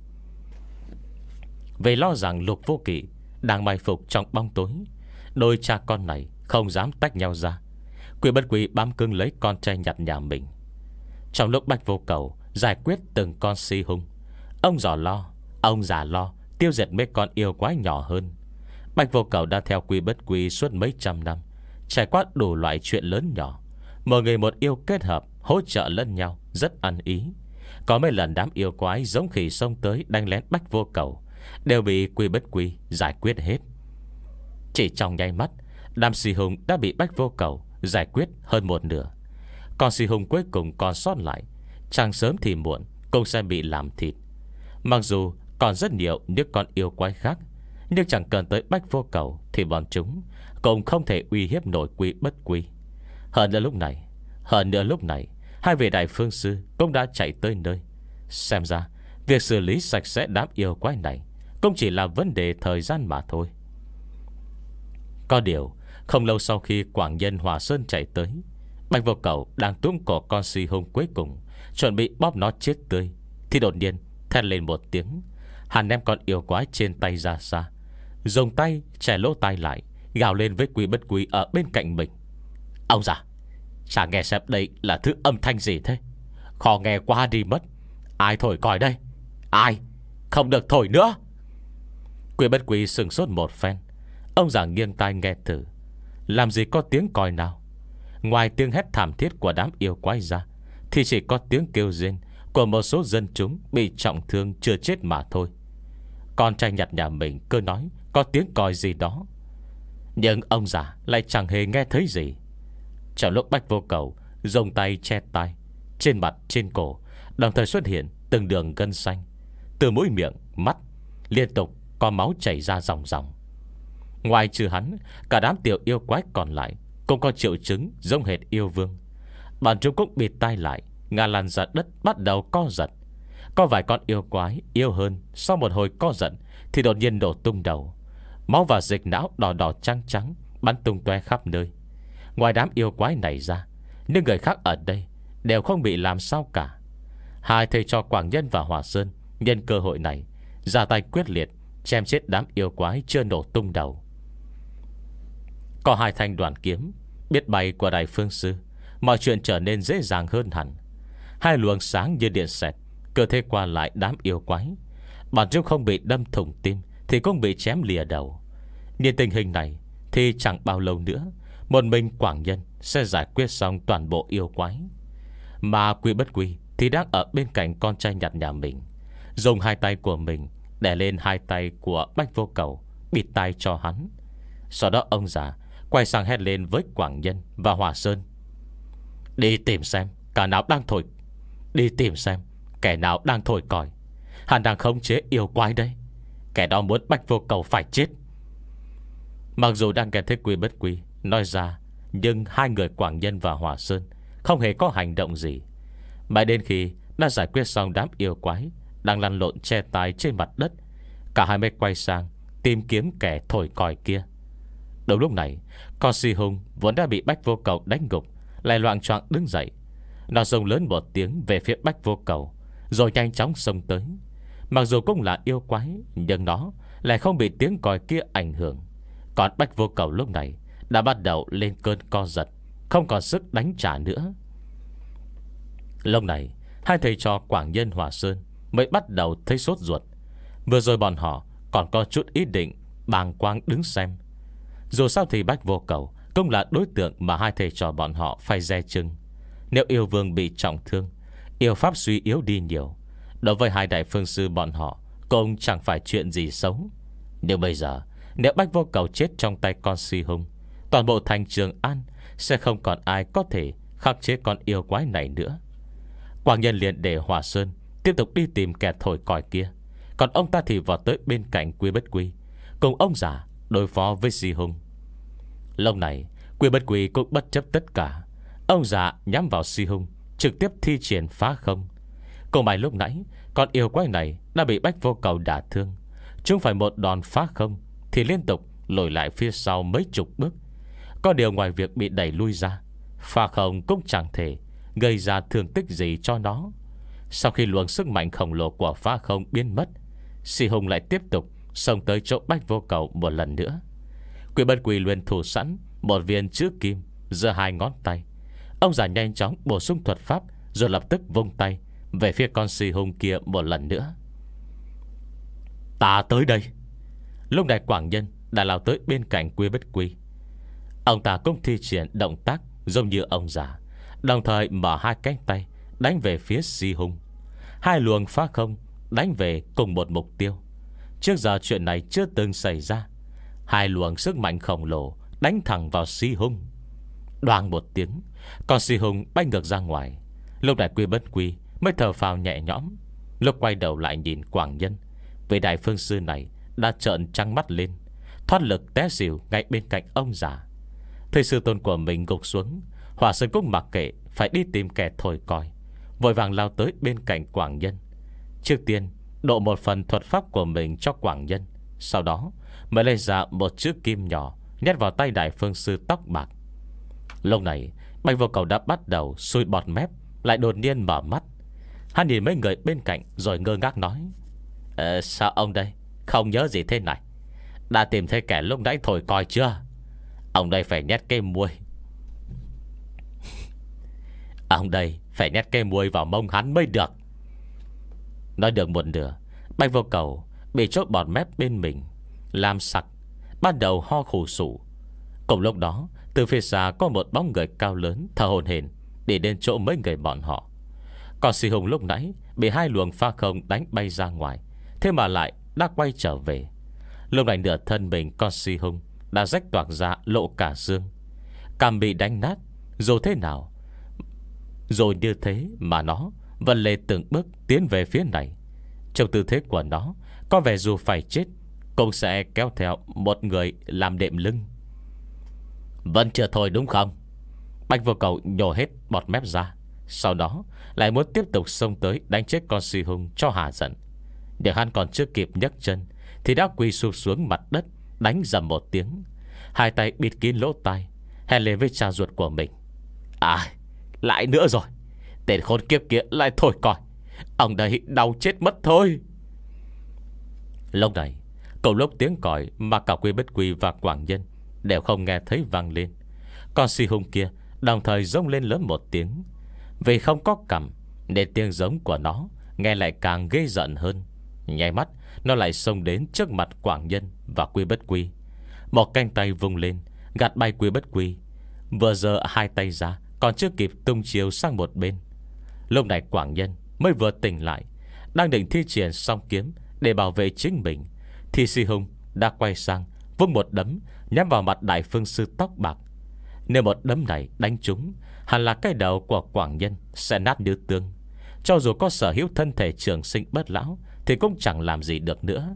Vì lo rằng Lục Vô Kỵ đang mai phục trong bóng tối, đôi cha con này không dám tách nhau ra. Quy Bất Quy bám cứng lấy con trai nhặt nhà mình. Trong lúc Bách Vô Cầu giải quyết từng con Si Hung, ông già lo Ông già lo tiêu diệt mấy con yêu quái nhỏ hơn. Bách Vô Cầu đã theo Quy Bất Quy suốt mấy trăm năm, trải qua đủ loại chuyện lớn nhỏ. Mọi người một yêu kết hợp, hỗ trợ lẫn nhau, rất ăn ý. Có mấy lần đám yêu quái giống khỉ xông tới đánh lén Bách Vô Cầu, đều bị Quy Bất Quy giải quyết hết. Chỉ trong nháy mắt, đám Si Hung đã bị Bách Vô Cầu giải quyết hơn một nửa. Còn Si Hung cuối cùng còn sót lại, chẳng sớm thì muộn cũng sẽ bị làm thịt. Mặc dù còn rất nhiều những con yêu quái khác, nhưng chẳng cần tới Bách Vô Cầu thì bọn chúng cũng không thể uy hiếp nổi Quy Bất Quy. Hơn nữa lúc này Hơn nữa lúc này hai vị đại phương sư cũng đã chạy tới nơi. Xem ra việc xử lý sạch sẽ đám yêu quái này cũng chỉ là vấn đề thời gian mà thôi. Có điều không lâu sau khi Quảng Nhân Hòa Sơn chạy tới, Bạch Vô Cầu đang túm cổ con Si Hung cuối cùng, chuẩn bị bóp nó chết tươi, thì đột nhiên thét lên một tiếng. Hắn đem con yêu quái trên tay ra xa, dùng tay che lỗ tai lại, gào lên với Quy Bất Quy ở bên cạnh mình: Ông già, chả nghe xem đây là thứ âm thanh gì thế? Khó nghe quá đi mất. Ai thổi còi đây? Ai? Không được thổi nữa. Quy Bất Quy sừng sốt một phen. Ông già nghiêng tai nghe thử. Làm gì có tiếng còi nào. Ngoài tiếng hét thảm thiết của đám yêu quái ra, thì chỉ có tiếng kêu rên của một số dân chúng bị trọng thương chưa chết mà thôi. Con trai nhặt nhà mình cứ nói có tiếng còi gì đó, nhưng ông già lại chẳng hề nghe thấy gì. Trong lúc Bách Vô Cầu dùng tay che tai, trên mặt trên cổ đồng thời xuất hiện từng đường gân xanh. Từ mũi miệng mắt liên tục có máu chảy ra ròng ròng. Ngoài trừ hắn, cả đám tiểu yêu quái còn lại cũng có triệu chứng giống hệt yêu vương. Bọn chúng cũng bịt tai lại, ngã lăn ra đất bắt đầu co giật. Có vài con yêu quái yêu hơn, sau một hồi co giật thì đột nhiên nổ tung đầu. Máu và dịch não đỏ đỏ trắng trắng bắn tung tóe khắp nơi. Ngoài đám yêu quái này ra, những người khác ở đây đều không bị làm sao cả. Hai thầy trò Quảng Nhân và Hòa Sơn nhân cơ hội này ra tay quyết liệt, chém chết đám yêu quái chưa nổ tung đầu. Có hai thanh đoàn kiếm biết bay của Đại Phương Sư, mọi chuyện trở nên dễ dàng hơn hẳn. Hai luồng sáng như điện xẹt cơ thể qua lại đám yêu quái. Bọn chúng không bị đâm thủng tim thì cũng bị chém lìa đầu. Nhìn tình hình này thì chẳng bao lâu nữa, một mình Quảng Nhân sẽ giải quyết xong toàn bộ yêu quái. Mà Quy Bất Quy thì đang ở bên cạnh con trai nhặt nhà mình, dùng hai tay của mình đè lên hai tay của Bách Vô Cầu, bịt tai cho hắn. Sau đó ông già quay sang hét lên với Quảng Nhân và Hòa Sơn: Đi tìm xem cả nào đang thổi Đi tìm xem kẻ nào đang thổi còi. Hắn đang khống chế yêu quái đây. Kẻ đó muốn Bách Vô Cầu phải chết. Mặc dù đang nghe thấy Quy Bất Quy nói ra, nhưng hai người Quảng Nhân và Hòa Sơn không hề có hành động gì. Mãi đến khi đã giải quyết xong đám yêu quái đang lăn lộn che tai trên mặt đất, cả hai mới quay sang tìm kiếm kẻ thổi còi kia. Đúng lúc này, con Si Hung vốn đã bị Bách Vô Cầu đánh gục lại loạng choạng đứng dậy. Nó rống lớn một tiếng về phía Bách Vô Cầu, rồi nhanh chóng xông tới. Mặc dù cũng là yêu quái, nhưng nó lại không bị tiếng còi kia ảnh hưởng. Còn Bách Vô Cầu lúc này đã bắt đầu lên cơn co giật, không còn sức đánh trả nữa. Lúc này, hai thầy trò Quảng Nhân Hòa Sơn mới bắt đầu thấy sốt ruột. Vừa rồi bọn họ còn có chút ý định bàng quang đứng xem. Dù sao thì Bách Vô Cầu cũng là đối tượng mà hai thầy trò bọn họ phải dè chừng. Nếu yêu vương bị trọng thương, yêu pháp suy yếu đi nhiều, đối với hai đại phương sư bọn họ cũng chẳng phải chuyện gì xấu. Nhưng bây giờ, nếu Bách Vô Cầu chết trong tay con Si Hung, toàn bộ thành Trường An sẽ không còn ai có thể khắc chế con yêu quái này nữa. Quảng Nhân liền để Hòa Sơn tiếp tục đi tìm kẻ thổi còi kia, còn ông ta thì vào tới bên cạnh Quy Bất Quy, cùng ông già đối phó với Si Hung. Lúc này Quy Bất Quy cũng bất chấp tất cả. Ông già nhắm vào Si Hung, trực tiếp thi triển phá không. Cùng bài lúc nãy con yêu quái này đã bị Bách Vô Cầu đả thương, chúng phải một đòn phá không thì liên tục lùi lại phía sau mấy chục bước. Có điều ngoài việc bị đẩy lui ra, phá không cũng chẳng thể gây ra thương tích gì cho nó. Sau khi luồng sức mạnh khổng lồ của phá không biến mất, Si Hung lại tiếp tục xông tới chỗ Bách Vô Cầu một lần nữa. Quy Bất Quy luôn thủ sẵn một viên chữ kim giữa hai ngón tay. Ông già nhanh chóng bổ sung thuật pháp, rồi lập tức vung tay về phía con Si Hung kia một lần nữa. Ta tới đây. Lúc này Quảng Nhân đã lao tới bên cạnh Quy Bất Quy. Ông ta cũng thi triển động tác giống như ông già, đồng thời mở hai cánh tay đánh về phía Si Hung. Hai luồng phá không đánh về cùng một mục tiêu. Trước giờ chuyện này chưa từng xảy ra. Hai luồng sức mạnh khổng lồ đánh thẳng vào Si Hung. Đoàng một tiếng, con Si Hung bay ngược ra ngoài. Lúc này Quy Bất Quy mới thở phào nhẹ nhõm. Lúc quay đầu lại nhìn Quảng Nhân, vị đại phương sư này đã trợn trắng mắt lên, thoát lực té xỉu ngay bên cạnh ông già. Thấy sư tôn của mình gục xuống, Hòa Sơn cũng mặc kệ, phải đi tìm kẻ thổi còi, vội vàng lao tới bên cạnh Quảng Nhân. Trước tiên độ một phần thuật pháp của mình cho Quảng Nhân, sau đó mới lấy ra một chiếc kim nhỏ nhét vào tay đại phương sư tóc bạc. Lúc này Bách Vô Cầu đã bắt đầu sùi bọt mép, lại đột nhiên mở mắt. Hắn nhìn mấy người bên cạnh rồi ngơ ngác nói: ờ, Sao ông đây không nhớ gì thế này? Đã tìm thấy kẻ lúc nãy thổi còi chưa? Ông đây phải nhét cây muôi Ông đây phải nhét cây muôi vào mông hắn mới được. Nói được một nửa, Bách Vô Cầu bị chốt bọt mép bên mình làm sặc, bắt đầu ho khủ sụ. Cùng lúc đó, từ phía xa có một bóng người cao lớn thở hổn hển đi đến chỗ mấy người bọn họ. Còn Si Hung lúc nãy bị hai luồng pha không đánh bay ra ngoài, thế mà lại đã quay trở về. Lúc này nửa thân mình con Si Hung đã rách toạc ra lộ cả xương, cằm bị đánh nát. Dù thế nào, rồi như thế mà nó vẫn lê từng bước tiến về phía này. Trong tư thế của nó có vẻ dù phải chết cũng sẽ kéo theo một người làm đệm lưng. Vẫn chưa thôi đúng không? Bách Vô Cầu nhổ hết bọt mép ra, sau đó lại muốn tiếp tục xông tới đánh chết con Si Hung cho hà giận. Nhưng hắn còn chưa kịp nhấc chân thì đã quỳ sụp xuống mặt đất, đánh dầm một tiếng, hai tay bịt kín lỗ tai, hét lên với cha ruột của mình: À, lại nữa rồi. Tên khốn kiếp kia lại thổi còi. Ông đây đau chết mất thôi. Lúc này cùng lúc tiếng còi mà cả Quy Bất Quy và Quảng Nhân đều không nghe thấy vang lên, con Si Hung kia đồng thời rống lên lớn một tiếng. Vì không có cằm nên tiếng giống của nó nghe lại càng ghê giận hơn. Nháy mắt nó lại xông đến trước mặt Quảng Nhân và Quy Bất Quy. Một cánh tay vung lên gạt bay Quy Bất Quy. Vừa giơ hai tay ra còn chưa kịp tung chiếu sang một bên. Lúc này Quảng Nhân mới vừa tỉnh lại, đang định thi triển song kiếm để bảo vệ chính mình, thì Si Hung đã quay sang vung một đấm nhắm vào mặt Đại Phương Sư tóc bạc. Nếu một đấm này đánh trúng, hẳn là cái đầu của Quảng Nhân sẽ nát như tương. Cho dù có sở hữu thân thể trường sinh bất lão thì cũng chẳng làm gì được nữa.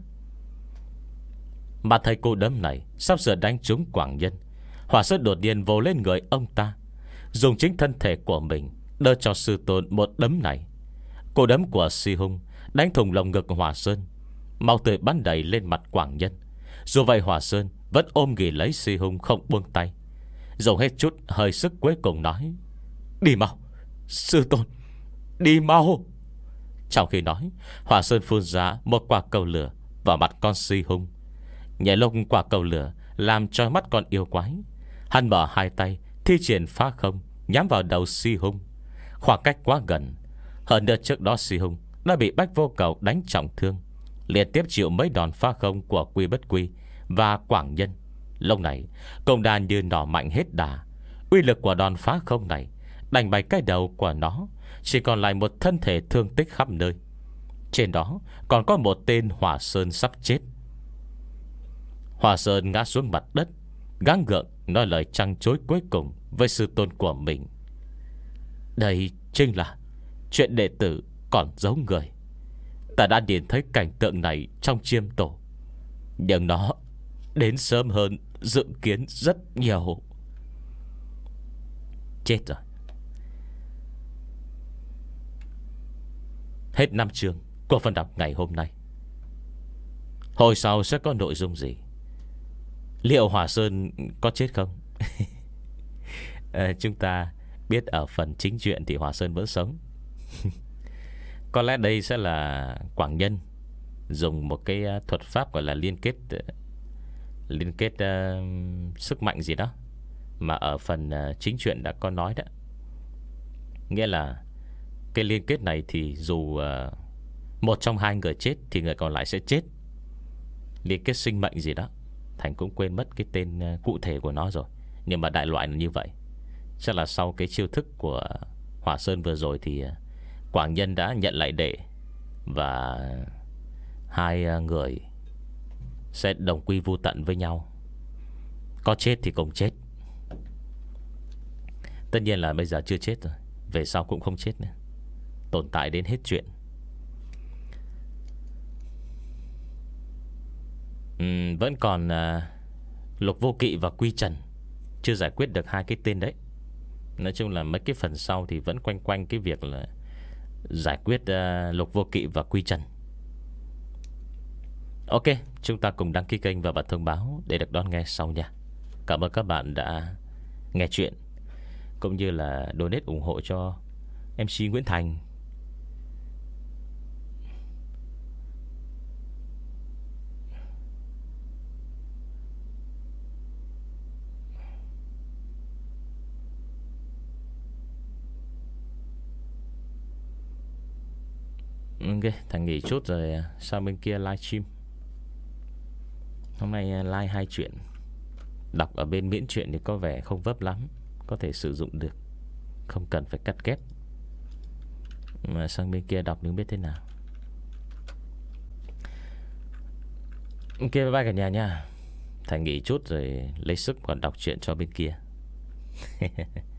Mà thầy cô đấm này sắp sửa đánh trúng Quảng Nhân, Hỏa Sơn đột nhiên vồ lên người ông ta, dùng chính thân thể của mình đỡ cho sư tôn một đấm này. Cô đấm của Si Hung đánh thủng lồng ngực Hỏa Sơn, máu tươi bắn đầy lên mặt Quảng Nhân. Dù vậy Hỏa Sơn vẫn ôm ghì lấy Si Hung không buông tay, dùng hết chút hơi sức cuối cùng nói: "Đi mau, sư tôn, đi mau." Trong khi nói, Hỏa Sơn phun ra một quả cầu lửa vào mặt con Si Hung. Nhẹ lúc quả cầu lửa làm cho mắt con yêu quái, hắn mở hai tay thi triển phá không nhắm vào đầu Si Hung. Khoảng cách quá gần, hơn nữa trước đó Si Hung đã bị Bách Vô Cầu đánh trọng thương, liên tiếp chịu mấy đòn phá không của Quy Bất Quy và Quảng Nhân. Lúc này công đàn như nỏ mạnh hết đà. Uy lực của đòn phá không này đánh bay cái đầu của nó, chỉ còn lại một thân thể thương tích khắp nơi. Trên đó còn có một tên Hỏa Sơn sắp chết. Hỏa Sơn ngã xuống mặt đất, gắng gượng nói lời trăng chối cuối cùng với sư tôn của mình: "Đây chính là chuyện đệ tử còn giấu người. Ta đã nhìn thấy cảnh tượng này trong chiêm tổ, nhưng nó đến sớm hơn dự kiến rất nhiều." Chết rồi. Hết năm chương của phần đọc ngày hôm nay. Hồi sau sẽ có nội dung gì? Liệu Hỏa Sơn có chết không? à, Chúng ta biết ở phần chính truyện thì Hỏa Sơn vẫn sống. Có lẽ đây sẽ là Quảng Nhân dùng một cái thuật pháp gọi là liên kết Liên kết uh, sức mạnh gì đó mà ở phần uh, chính truyện đã có nói đó. Nghĩa là cái liên kết này thì dù uh, một trong hai người chết thì người còn lại sẽ chết. Liên kết sinh mệnh gì đó, Thành cũng quên mất cái tên uh, cụ thể của nó rồi. Nhưng mà đại loại là như vậy. Chắc là sau cái chiêu thức của Hỏa Sơn vừa rồi thì uh, Quảng Nhân đã nhận lại đệ, và hai uh, người sẽ đồng quy vu tận với nhau. Có chết thì cùng chết. Tất nhiên là bây giờ chưa chết rồi, về sau cũng không chết nữa, tồn tại đến hết chuyện. uhm, Vẫn còn uh, Lục Vô Kỵ và Quy Trần chưa giải quyết được hai cái tên đấy. Nói chung là mấy cái phần sau thì vẫn quanh quanh cái việc là giải quyết uh, Lục Vô Kỵ và Quy Trần. Ok, chúng ta cùng đăng ký kênh và bật thông báo để được đón nghe sau nha. Cảm ơn các bạn đã nghe chuyện, cũng như là donate ủng hộ cho em xê Nguyễn Thành. Ok, Thành nghỉ chút rồi sang bên kia live stream. Hôm nay live hai chuyện. Đọc ở bên miễn truyện thì có vẻ không vấp lắm, có thể sử dụng được, không cần phải cắt ghép. Mà sang bên kia đọc nhưng biết thế nào. Ok, bye bye cả nhà nha. Thành nghỉ chút rồi lấy sức còn đọc chuyện cho bên kia.